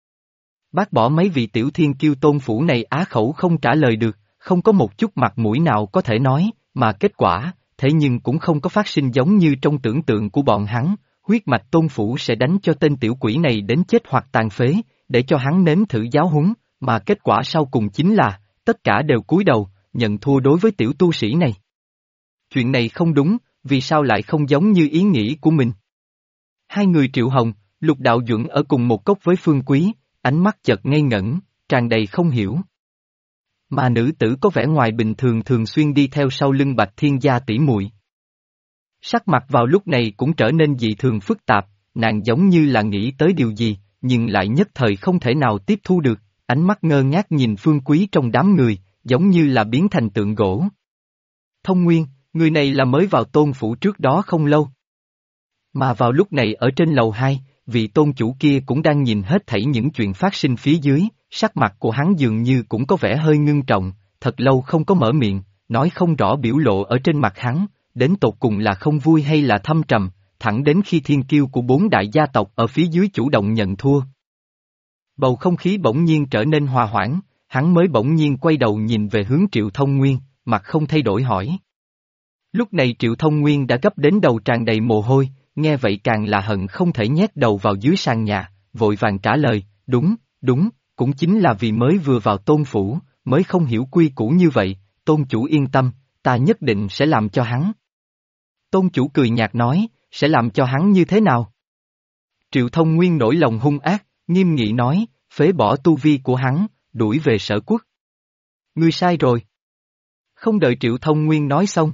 Bác bỏ mấy vị tiểu thiên kiêu tôn phủ này á khẩu không trả lời được, không có một chút mặt mũi nào có thể nói, mà kết quả, thế nhưng cũng không có phát sinh giống như trong tưởng tượng của bọn hắn, huyết mạch tôn phủ sẽ đánh cho tên tiểu quỷ này đến chết hoặc tàn phế, để cho hắn nếm thử giáo huấn, mà kết quả sau cùng chính là, tất cả đều cúi đầu, nhận thua đối với tiểu tu sĩ này. Chuyện này không đúng, vì sao lại không giống như ý nghĩ của mình? Hai người Triệu Hồng, Lục Đạo Duẩn ở cùng một cốc với Phương Quý, ánh mắt chợt ngây ngẩn, tràn đầy không hiểu. Mà nữ tử có vẻ ngoài bình thường thường xuyên đi theo sau lưng Bạch Thiên gia tỷ muội. Sắc mặt vào lúc này cũng trở nên dị thường phức tạp, nàng giống như là nghĩ tới điều gì, nhưng lại nhất thời không thể nào tiếp thu được, ánh mắt ngơ ngác nhìn Phương Quý trong đám người, giống như là biến thành tượng gỗ. Thông Nguyên, người này là mới vào tôn phủ trước đó không lâu. Mà vào lúc này ở trên lầu 2, vị tôn chủ kia cũng đang nhìn hết thảy những chuyện phát sinh phía dưới, sắc mặt của hắn dường như cũng có vẻ hơi ngưng trọng, thật lâu không có mở miệng, nói không rõ biểu lộ ở trên mặt hắn, đến tột cùng là không vui hay là thâm trầm, thẳng đến khi thiên kiêu của 4 đại gia tộc ở phía dưới chủ động nhận thua. Bầu không khí bỗng nhiên trở nên hòa hoãn, hắn mới bỗng nhiên quay đầu nhìn về hướng Triệu Thông Nguyên, mặt không thay đổi hỏi. Lúc này Triệu Thông Nguyên đã gấp đến đầu tràn đầy mồ hôi, nghe vậy càng là hận không thể nhét đầu vào dưới sàn nhà, vội vàng trả lời, đúng, cũng chính là vì mới vừa vào tôn phủ, mới không hiểu quy củ như vậy, tôn chủ yên tâm, ta nhất định sẽ làm cho hắn. Tôn chủ cười nhạt nói, sẽ làm cho hắn như thế nào? Triệu Thông Nguyên nổi lòng hung ác, nghiêm nghị nói, phế bỏ tu vi của hắn, đuổi về Sở Quốc. Ngươi sai rồi. Không đợi Triệu Thông Nguyên nói xong.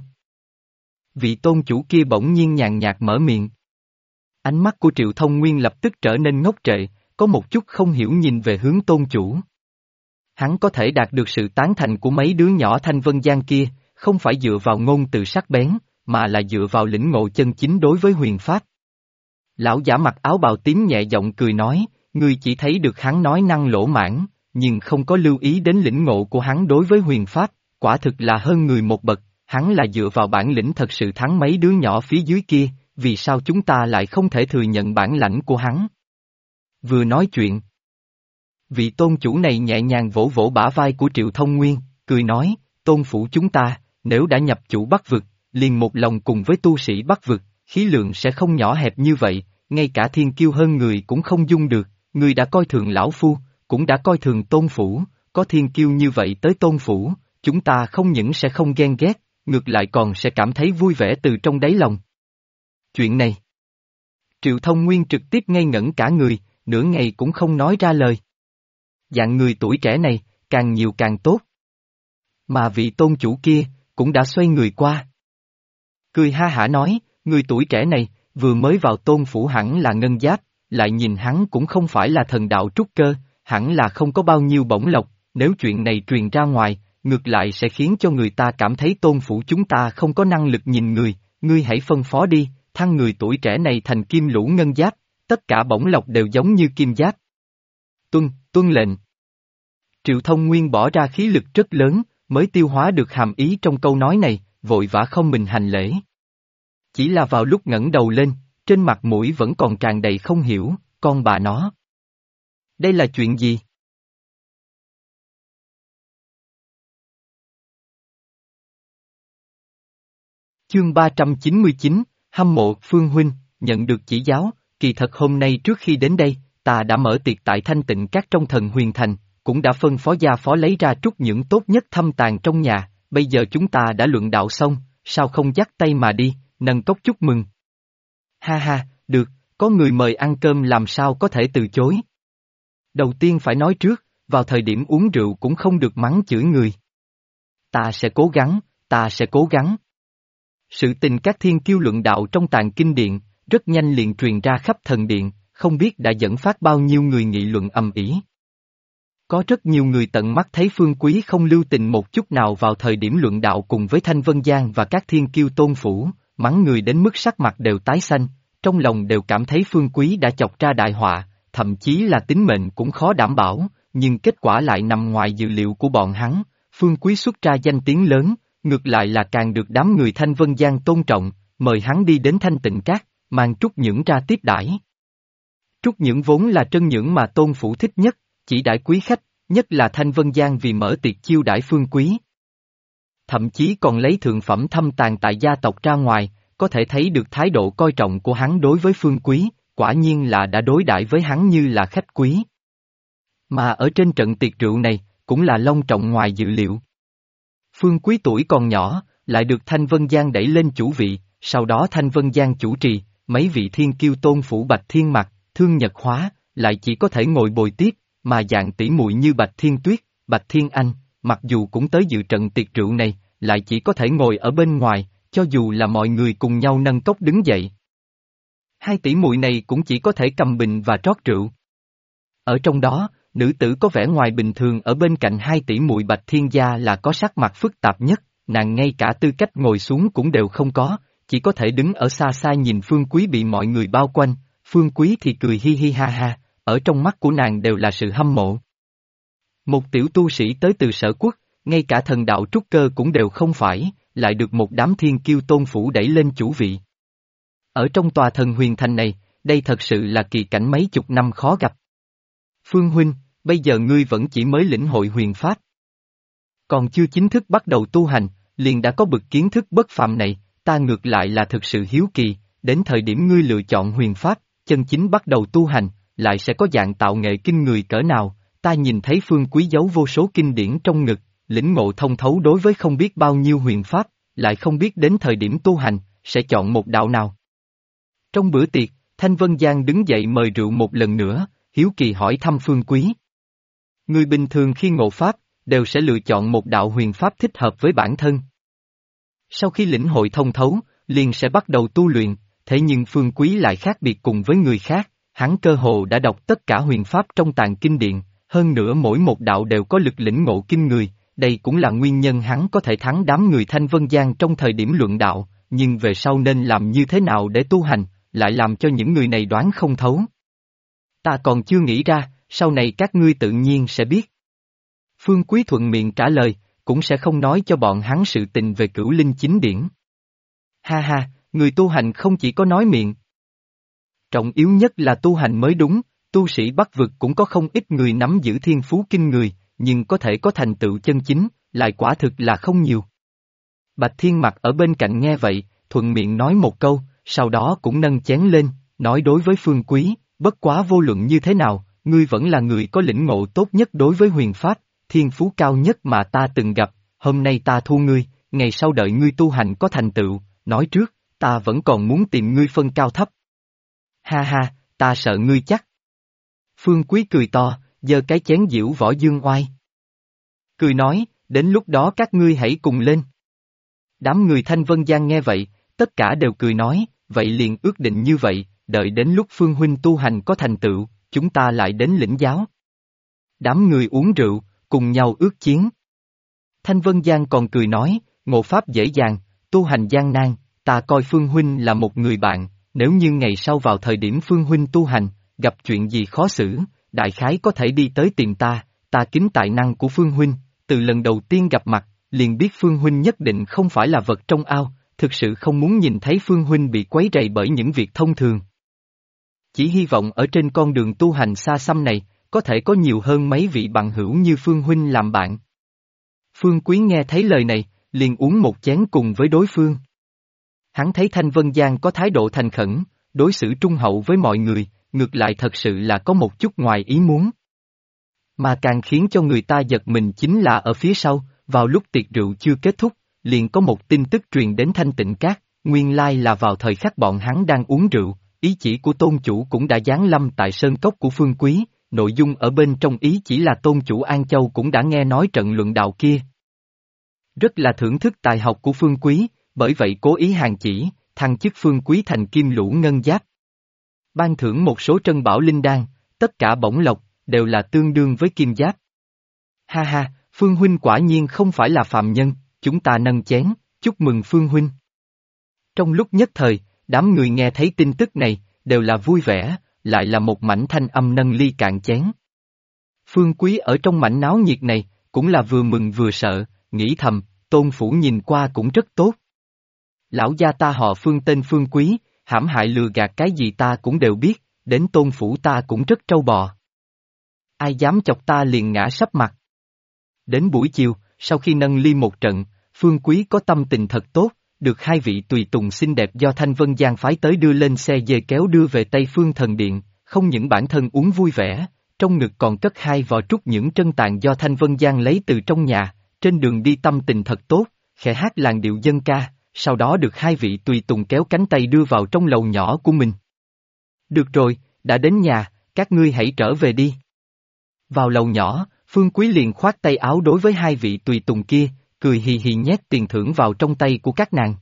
Vị tôn chủ kia bỗng nhiên nhàn nhạt mở miệng. Ánh mắt của Triệu Thông Nguyên lập tức trở nên ngốc trệ, có một chút không hiểu nhìn về hướng tôn chủ. Hắn có thể đạt được sự tán thành của mấy đứa nhỏ Thanh Vân Giang kia, không phải dựa vào ngôn từ sắc bén, mà là dựa vào lĩnh ngộ chân chính đối với huyền pháp. Lão giả mặc áo bào tím nhẹ giọng cười nói, ngươi chỉ thấy được hắn nói năng lỗ mãn, nhưng không có lưu ý đến lĩnh ngộ của hắn đối với huyền pháp, quả thực là hơn người một bậc, hắn là dựa vào bản lĩnh thật sự thắng mấy đứa nhỏ phía dưới kia, vì sao chúng ta lại không thể thừa nhận bản lãnh của hắn? Vừa nói chuyện, vị tôn chủ này nhẹ nhàng vỗ vỗ bả vai của Triệu Thông Nguyên, cười nói, tôn phủ chúng ta, nếu đã nhập chủ Bắc vực, liền một lòng cùng với tu sĩ Bắc vực, khí lượng sẽ không nhỏ hẹp như vậy, ngay cả thiên kiêu hơn người cũng không dung được, người đã coi thường lão phu, cũng đã coi thường tôn phủ, có thiên kiêu như vậy tới tôn phủ, chúng ta không những sẽ không ghen ghét, ngược lại còn sẽ cảm thấy vui vẻ từ trong đáy lòng. Chuyện này, Triệu Thông Nguyên trực tiếp ngây ngẩn cả người, nửa ngày cũng không nói ra lời. Dạng người tuổi trẻ này, càng nhiều càng tốt. Mà vị tôn chủ kia, cũng đã xoay người qua. Cười ha hả nói, người tuổi trẻ này, vừa mới vào tôn phủ hẳn là ngân giáp, lại nhìn hắn cũng không phải là thần đạo trúc cơ, hẳn là không có bao nhiêu bổng lộc, nếu chuyện này truyền ra ngoài, ngược lại sẽ khiến cho người ta cảm thấy tôn phủ chúng ta không có năng lực nhìn người, ngươi hãy phân phó đi, thăng người tuổi trẻ này thành kim lũ ngân giáp, tất cả bổng lộc đều giống như kim giáp. Tuân lệnh. Triệu Thông Nguyên bỏ ra khí lực rất lớn, mới tiêu hóa được hàm ý trong câu nói này, vội vã không mình hành lễ. Chỉ là vào lúc ngẩng đầu lên, trên mặt mũi vẫn còn tràn đầy không hiểu, con bà nó. Đây là chuyện gì? Chương 399, hâm mộ Phương Huynh, nhận được chỉ giáo, kỳ thật hôm nay trước khi đến đây, ta đã mở tiệc tại Thanh Tịnh Các trong Thần Huyền Thành, cũng đã phân phó gia phó lấy ra trút những tốt nhất thâm tàng trong nhà, bây giờ chúng ta đã luận đạo xong, sao không dắt tay mà đi, nâng cốc chúc mừng. Ha ha, được, có người mời ăn cơm làm sao có thể từ chối. Đầu tiên phải nói trước, vào thời điểm uống rượu cũng không được mắng chửi người. Ta sẽ cố gắng, ta sẽ cố gắng. Sự tình các thiên kiêu luận đạo trong tàng kinh điện, rất nhanh liền truyền ra khắp thần điện, không biết đã dẫn phát bao nhiêu người nghị luận ầm ĩ. Có rất nhiều người tận mắt thấy Phương Quý không lưu tình một chút nào vào thời điểm luận đạo cùng với Thanh Vân Giang và các thiên kiêu tôn phủ, mắng người đến mức sắc mặt đều tái xanh, trong lòng đều cảm thấy Phương Quý đã chọc ra đại họa, thậm chí là tính mệnh cũng khó đảm bảo, nhưng kết quả lại nằm ngoài dự liệu của bọn hắn, Phương Quý xuất ra danh tiếng lớn, ngược lại là càng được đám người Thanh Vân Giang tôn trọng, mời hắn đi đến Thanh Tịnh Các, mang trúc nhưỡng ra tiếp đãi. Trúc nhưỡng vốn là trân nhưỡng mà tôn phủ thích nhất, chỉ đãi quý khách, nhất là Thanh Vân Giang vì mở tiệc chiêu đãi Phương Quý. Thậm chí còn lấy thượng phẩm thâm tàng tại gia tộc ra ngoài, có thể thấy được thái độ coi trọng của hắn đối với Phương Quý, quả nhiên là đã đối đãi với hắn như là khách quý. Mà ở trên trận tiệc rượu này, cũng là long trọng ngoài dự liệu. Phương Quý tuổi còn nhỏ, lại được Thanh Vân Giang đẩy lên chủ vị, sau đó Thanh Vân Giang chủ trì, mấy vị thiên kiêu tôn phủ Bạch Thiên Mặc, Thương Nhật Hóa, lại chỉ có thể ngồi bồi tiếp, mà dạng tỷ muội như Bạch Thiên Tuyết, Bạch Thiên Anh, mặc dù cũng tới dự trận tiệc rượu này, lại chỉ có thể ngồi ở bên ngoài, cho dù là mọi người cùng nhau nâng cốc đứng dậy. Hai tỷ muội này cũng chỉ có thể cầm bình và trót rượu. Ở trong đó, nữ tử có vẻ ngoài bình thường ở bên cạnh hai tỷ muội Bạch Thiên Gia là có sắc mặt phức tạp nhất, nàng ngay cả tư cách ngồi xuống cũng đều không có, chỉ có thể đứng ở xa xa nhìn Phương Quý bị mọi người bao quanh, Phương Quý thì cười hi hi ha ha, ở trong mắt của nàng đều là sự hâm mộ. Một tiểu tu sĩ tới từ Sở Quốc, ngay cả thần đạo trúc cơ cũng đều không phải, lại được một đám thiên kiêu tôn phủ đẩy lên chủ vị. Ở trong tòa Thần Huyền Thành này, đây thật sự là kỳ cảnh mấy chục năm khó gặp. Phương Huynh, bây giờ ngươi vẫn chỉ mới lĩnh hội huyền pháp. Còn chưa chính thức bắt đầu tu hành, liền đã có bậc kiến thức bất phàm này, ta ngược lại là thực sự hiếu kỳ, đến thời điểm ngươi lựa chọn huyền pháp, chân chính bắt đầu tu hành, lại sẽ có dạng tạo nghệ kinh người cỡ nào, ta nhìn thấy Phương Quý giấu vô số kinh điển trong ngực, lĩnh ngộ thông thấu đối với không biết bao nhiêu huyền pháp, lại không biết đến thời điểm tu hành, sẽ chọn một đạo nào. Trong bữa tiệc, Thanh Vân Giang đứng dậy mời rượu một lần nữa, hiếu kỳ hỏi thăm Phương Quý. Người bình thường khi ngộ pháp, đều sẽ lựa chọn một đạo huyền pháp thích hợp với bản thân. Sau khi lĩnh hội thông thấu, liền sẽ bắt đầu tu luyện, thế nhưng Phương Quý lại khác biệt cùng với người khác, hắn cơ hồ đã đọc tất cả huyền pháp trong tàng kinh điện, hơn nữa mỗi một đạo đều có lực lĩnh ngộ kinh người, đây cũng là nguyên nhân hắn có thể thắng đám người Thanh Vân Giang trong thời điểm luận đạo, nhưng về sau nên làm như thế nào để tu hành, lại làm cho những người này đoán không thấu. Ta còn chưa nghĩ ra, sau này các ngươi tự nhiên sẽ biết. Phương Quý thuận miệng trả lời, cũng sẽ không nói cho bọn hắn sự tình về Cửu Linh Chính Điển. Ha ha, người tu hành không chỉ có nói miệng. Trọng yếu nhất là tu hành mới đúng, tu sĩ Bắc vực cũng có không ít người nắm giữ thiên phú kinh người, nhưng có thể có thành tựu chân chính, lại quả thực là không nhiều. Bạch Thiên Mặc ở bên cạnh nghe vậy, thuận miệng nói một câu, sau đó cũng nâng chén lên, nói đối với Phương Quý, bất quá vô luận như thế nào, ngươi vẫn là người có lĩnh ngộ tốt nhất đối với huyền pháp, thiên phú cao nhất mà ta từng gặp, hôm nay ta thu ngươi, ngày sau đợi ngươi tu hành có thành tựu, nói trước, ta vẫn còn muốn tìm ngươi phân cao thấp. Ha ha, ta sợ ngươi chắc. Phương Quý cười to, giơ cái chén diễu võ dương oai. Cười nói, đến lúc đó các ngươi hãy cùng lên. Đám người Thanh Vân Giang nghe vậy, tất cả đều cười nói, vậy liền ước định như vậy, đợi đến lúc Phương huynh tu hành có thành tựu, chúng ta lại đến lĩnh giáo. Đám người uống rượu, cùng nhau ước chiến. Thanh Vân Giang còn cười nói, ngộ pháp dễ dàng, tu hành gian nan, ta coi Phương huynh là một người bạn, nếu như ngày sau vào thời điểm Phương huynh tu hành, gặp chuyện gì khó xử, đại khái có thể đi tới tìm ta, ta kính tài năng của Phương huynh, từ lần đầu tiên gặp mặt, liền biết Phương huynh nhất định không phải là vật trong ao, thực sự không muốn nhìn thấy Phương huynh bị quấy rầy bởi những việc thông thường. Chỉ hy vọng ở trên con đường tu hành xa xăm này, có thể có nhiều hơn mấy vị bằng hữu như Phương huynh làm bạn. Phương Quý nghe thấy lời này, liền uống một chén cùng với đối phương. Hắn thấy Thanh Vân Giang có thái độ thành khẩn, đối xử trung hậu với mọi người, ngược lại thật sự là có một chút ngoài ý muốn. Mà càng khiến cho người ta giật mình chính là ở phía sau, vào lúc tiệc rượu chưa kết thúc, liền có một tin tức truyền đến Thanh Tịnh Các, nguyên lai là vào thời khắc bọn hắn đang uống rượu, ý chỉ của tôn chủ cũng đã giáng lâm tại sơn cốc của Phương Quý, nội dung ở bên trong ý chỉ là tôn chủ An Châu cũng đã nghe nói trận luận đạo kia. Rất là thưởng thức tài học của Phương Quý, bởi vậy cố ý hàng chỉ, thăng chức Phương Quý thành Kim Lũ Ngân Giáp. Ban thưởng một số trân bảo linh đan, tất cả bổng lộc, đều là tương đương với kim giáp. Ha ha, Phương huynh quả nhiên không phải là phàm nhân, chúng ta nâng chén, chúc mừng Phương huynh. Trong lúc nhất thời, đám người nghe thấy tin tức này, đều là vui vẻ, lại là một mảnh thanh âm nâng ly cạn chén. Phương Quý ở trong mảnh náo nhiệt này, cũng là vừa mừng vừa sợ, nghĩ thầm, tôn phủ nhìn qua cũng rất tốt. Lão gia ta họ Phương tên Phương Quý, hãm hại lừa gạt cái gì ta cũng đều biết, đến tôn phủ ta cũng rất trâu bò. Ai dám chọc ta liền ngã sấp mặt. Đến buổi chiều, sau khi nâng ly một trận, Phương Quý có tâm tình thật tốt, được hai vị tùy tùng xinh đẹp do Thanh Vân Giang phái tới đưa lên xe dê kéo đưa về Tây Phương Thần Điện, không những bản thân uống vui vẻ, trong ngực còn cất hai vò trúc những trân tàn do Thanh Vân Giang lấy từ trong nhà, trên đường đi tâm tình thật tốt, khẽ hát làn điệu dân ca, sau đó được hai vị tùy tùng kéo cánh tay đưa vào trong lầu nhỏ của mình. Được rồi, đã đến nhà, các ngươi hãy trở về đi. Vào lầu nhỏ, Phương Quý liền khoát tay áo đối với hai vị tùy tùng kia, cười hì hì nhét tiền thưởng vào trong tay của các nàng.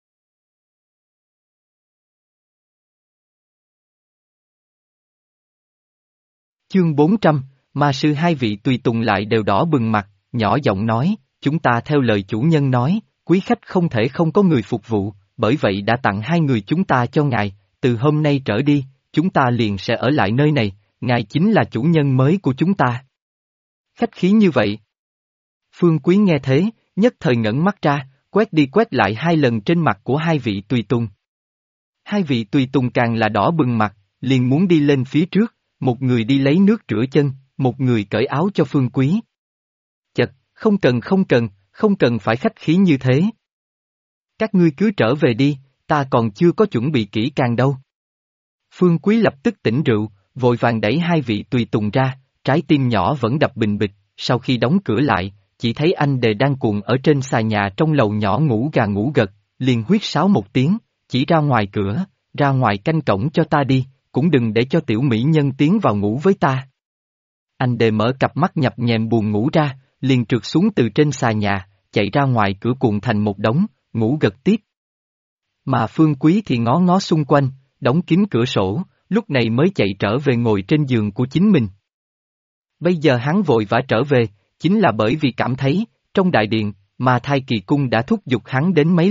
Chương 400, mà sư hai vị tùy tùng lại đều đỏ bừng mặt, nhỏ giọng nói, chúng ta theo lời chủ nhân nói, quý khách không thể không có người phục vụ, bởi vậy đã tặng hai người chúng ta cho ngài, từ hôm nay trở đi, chúng ta liền sẽ ở lại nơi này, ngài chính là chủ nhân mới của chúng ta. Khách khí như vậy. Phương Quý nghe thế, nhất thời ngẩng mắt ra, quét đi quét lại hai lần trên mặt của hai vị tùy tùng. Hai vị tùy tùng càng là đỏ bừng mặt, liền muốn đi lên phía trước, một người đi lấy nước rửa chân, một người cởi áo cho Phương Quý. Chật, không cần phải khách khí như thế. Các ngươi cứ trở về đi, ta còn chưa có chuẩn bị kỹ càng đâu. Phương Quý lập tức tỉnh rượu, vội vàng đẩy hai vị tùy tùng ra, trái tim nhỏ vẫn đập bình bịch, sau khi đóng cửa lại, chỉ thấy anh đề đang cuộn ở trên xà nhà trong lầu nhỏ ngủ gà ngủ gật, liền huýt sáo một tiếng, chỉ ra ngoài cửa, ra ngoài canh cổng cho ta đi, cũng đừng để cho tiểu mỹ nhân tiến vào ngủ với ta. Anh đề mở cặp mắt nhập nhèm buồn ngủ ra, liền trượt xuống từ trên xà nhà, chạy ra ngoài cửa cuộn thành một đống, ngủ gật tiếp. Mà Phương Quý thì ngó ngó xung quanh, đóng kín cửa sổ, lúc này mới chạy trở về ngồi trên giường của chính mình. Bây giờ hắn vội vã trở về, chính là bởi vì cảm thấy, trong đại điện, mà Thai Kỳ Cung đã thúc giục hắn đến mấy lần,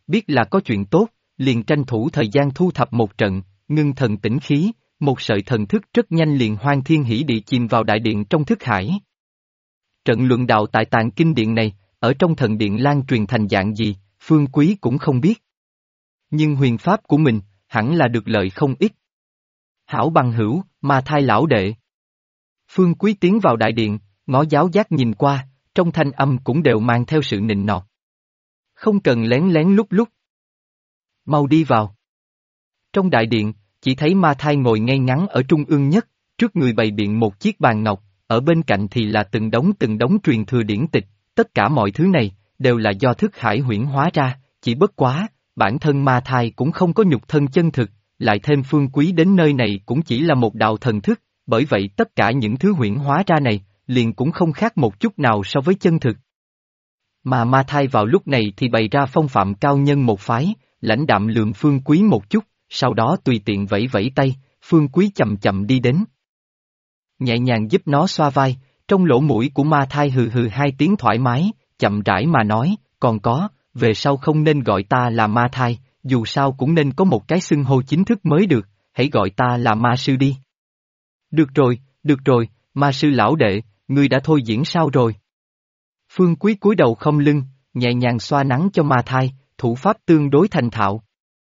biết là có chuyện tốt, liền tranh thủ thời gian thu thập một trận, ngưng thần tĩnh khí, một sợi thần thức rất nhanh liền hoang thiên hỉ địa chìm vào đại điện trong thức hải. Trận luận đạo tại tàng kinh điện này, ở trong thần điện lan truyền thành dạng gì, Phương Quý cũng không biết. Nhưng huyền pháp của mình, hẳn là được lợi không ít. Hảo bằng hữu, Ma Thai lão đệ. Phương Quý tiến vào đại điện, ngó giáo giác nhìn qua, trong thanh âm cũng đều mang theo sự nịnh nọt. Không cần lén lén lúc lúc. Mau đi vào. Trong đại điện, chỉ thấy Ma Thai ngồi ngay ngắn ở trung ương nhất, trước người bày biện một chiếc bàn ngọc, ở bên cạnh thì là từng đống truyền thừa điển tịch, tất cả mọi thứ này, đều là do thức hải huyễn hóa ra, chỉ bất quá, bản thân Ma Thai cũng không có nhục thân chân thực, lại thêm Phương Quý đến nơi này cũng chỉ là một đạo thần thức, bởi vậy tất cả những thứ huyễn hóa ra này, liền cũng không khác một chút nào so với chân thực. Mà Ma Thai vào lúc này thì bày ra phong phạm cao nhân một phái, lãnh đạm lườm Phương Quý một chút, sau đó tùy tiện vẫy vẫy tay, Phương Quý chậm chậm đi đến. Nhẹ nhàng giúp nó xoa vai, trong lỗ mũi của Ma Thai hừ hừ hai tiếng thoải mái, chậm rãi mà nói, còn có, về sau không nên gọi ta là Ma Thai, dù sao cũng nên có một cái xưng hô chính thức mới được, hãy gọi ta là Ma Sư đi. Được rồi, Ma Sư lão đệ, ngươi đã thôi diễn sao rồi? Phương Quý cúi đầu không lưng, nhẹ nhàng xoa nắng cho Ma Thai, thủ pháp tương đối thành thạo.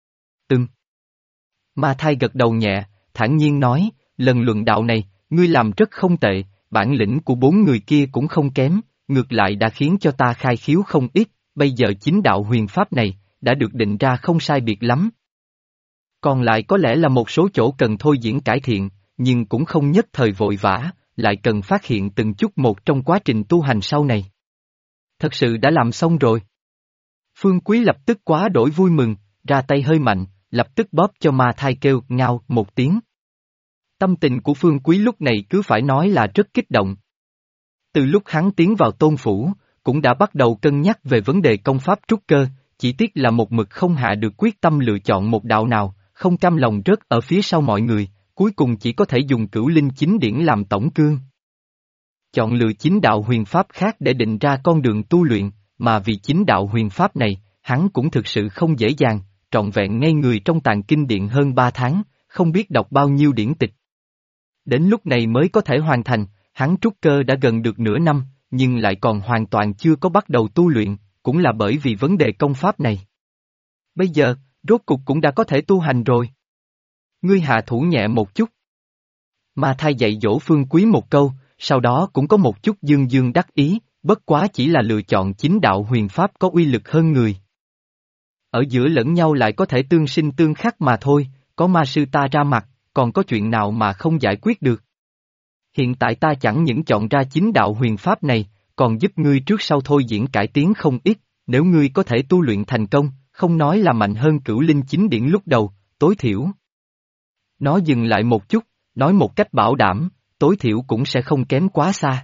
Ma Thai gật đầu nhẹ, thản nhiên nói, lần luận đạo này, ngươi làm rất không tệ, bản lĩnh của 4 người kia cũng không kém, ngược lại đã khiến cho ta khai khiếu không ít, bây giờ chính đạo huyền pháp này, đã được định ra không sai biệt lắm. Còn lại có lẽ là một số chỗ cần thôi diễn cải thiện, nhưng cũng không nhất thời vội vã, lại cần phát hiện từng chút một trong quá trình tu hành sau này. Thật sự đã làm xong rồi. Phương Quý lập tức quá đổi vui mừng, ra tay hơi mạnh, lập tức bóp cho Ma Thai kêu ngao một tiếng. Tâm tình của Phương Quý lúc này cứ phải nói là rất kích động. Từ lúc hắn tiến vào tôn phủ, cũng đã bắt đầu cân nhắc về vấn đề công pháp trúc cơ, chỉ tiếc là một mực không hạ được quyết tâm lựa chọn một đạo nào, không cam lòng rớt ở phía sau mọi người, cuối cùng chỉ có thể dùng Cửu Linh Chính Điển làm tổng cương. Chọn lựa chính đạo huyền pháp khác để định ra con đường tu luyện, mà vì chính đạo huyền pháp này, hắn cũng thực sự không dễ dàng, trọn vẹn ngây người trong tàng kinh điện hơn 3 tháng, không biết đọc bao nhiêu điển tịch. Đến lúc này mới có thể hoàn thành, hắn trúc cơ đã gần được nửa năm, nhưng lại còn hoàn toàn chưa có bắt đầu tu luyện, cũng là bởi vì vấn đề công pháp này. Bây giờ, rốt cục cũng đã có thể tu hành rồi. Ngươi hạ thủ nhẹ một chút. Ma Thai dạy dỗ Phương Quý một câu, sau đó cũng có một chút dương dương đắc ý, bất quá chỉ là lựa chọn chính đạo huyền pháp có uy lực hơn người. Ở giữa lẫn nhau lại có thể tương sinh tương khắc mà thôi, có ma sư ta ra mặt, còn có chuyện nào mà không giải quyết được. Hiện tại ta chẳng những chọn ra chính đạo huyền pháp này, còn giúp ngươi trước sau thôi diễn cải tiến không ít, nếu ngươi có thể tu luyện thành công, không nói là mạnh hơn Cửu Linh Chính Điển lúc đầu, tối thiểu. Nó dừng lại một chút, nói một cách bảo đảm, tối thiểu cũng sẽ không kém quá xa.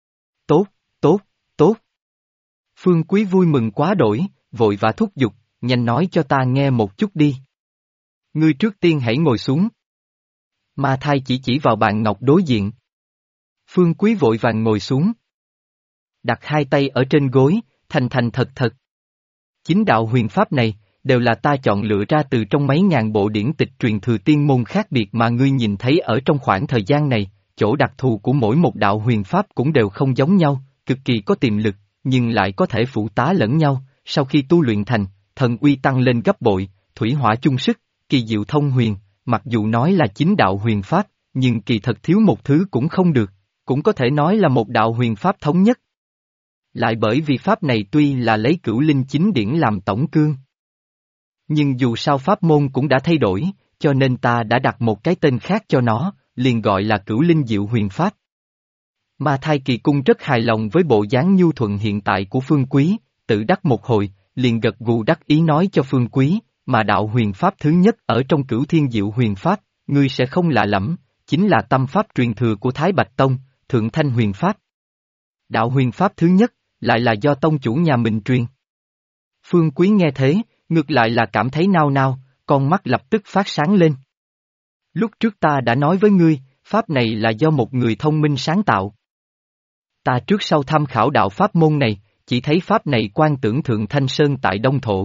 Tốt. Phương Quý vui mừng quá đổi, vội và thúc giục, nhanh nói cho ta nghe một chút đi. Ngươi trước tiên hãy ngồi xuống. Ma Thai chỉ vào bàn ngọc đối diện. Phương Quý vội vàng ngồi xuống. Đặt hai tay ở trên gối, thành thật. Chính đạo huyền pháp này, đều là ta chọn lựa ra từ trong mấy ngàn bộ điển tịch truyền thừa tiên môn khác biệt mà ngươi nhìn thấy ở trong khoảng thời gian này, chỗ đặc thù của mỗi một đạo huyền pháp cũng đều không giống nhau, cực kỳ có tiềm lực, nhưng lại có thể phụ tá lẫn nhau, sau khi tu luyện thành, thần uy tăng lên gấp bội, thủy hỏa chung sức, kỳ diệu thông huyền, mặc dù nói là chính đạo huyền pháp, nhưng kỳ thật thiếu một thứ cũng không được, cũng có thể nói là một đạo huyền pháp thống nhất. Lại bởi vì pháp này tuy là lấy Cửu Linh Chính Điển làm tổng cương. Nhưng dù sao pháp môn cũng đã thay đổi, cho nên ta đã đặt một cái tên khác cho nó, liền gọi là Cửu Linh Diệu Huyền Pháp. Ma Thai Kỳ Cung rất hài lòng với bộ dáng nhu thuận hiện tại của Phương Quý, tự đắc một hồi, liền gật gù đắc ý nói cho Phương Quý, mà đạo huyền pháp thứ nhất ở trong Cửu Thiên Diệu Huyền Pháp, ngươi sẽ không lạ lẫm, chính là tâm pháp truyền thừa của Thái Bạch Tông, Thượng Thanh Huyền Pháp. Đạo huyền pháp thứ nhất, lại là do tông chủ nhà mình truyền. Phương Quý nghe thế, ngược lại là cảm thấy nao nao, con mắt lập tức phát sáng lên. Lúc trước ta đã nói với ngươi, pháp này là do một người thông minh sáng tạo. Ta trước sau tham khảo đạo pháp môn này, chỉ thấy pháp này quan tưởng Thượng Thanh Sơn tại Đông Thổ,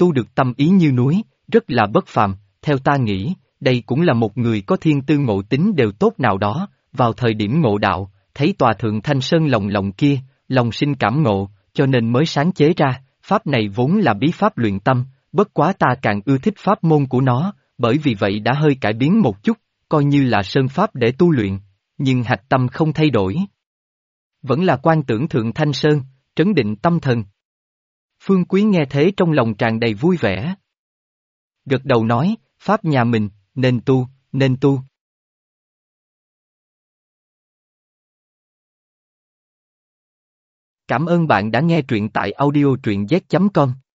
tu được tâm ý như núi, rất là bất phàm, theo ta nghĩ, đây cũng là một người có thiên tư ngộ tính đều tốt nào đó, vào thời điểm ngộ đạo, thấy tòa thượng Thanh Sơn lồng lộng kia, lòng sinh cảm ngộ, cho nên mới sáng chế ra, pháp này vốn là bí pháp luyện tâm, bất quá ta càng ưa thích pháp môn của nó, bởi vì vậy đã hơi cải biến một chút, coi như là sơn pháp để tu luyện, nhưng hạch tâm không thay đổi. Vẫn là quan tưởng thượng Thanh Sơn, trấn định tâm thần. Phương Quý nghe thế trong lòng tràn đầy vui vẻ. Gật đầu nói, pháp nhà mình, nên tu, nên tu. Cảm ơn bạn đã nghe truyện tại audio truyện z.com.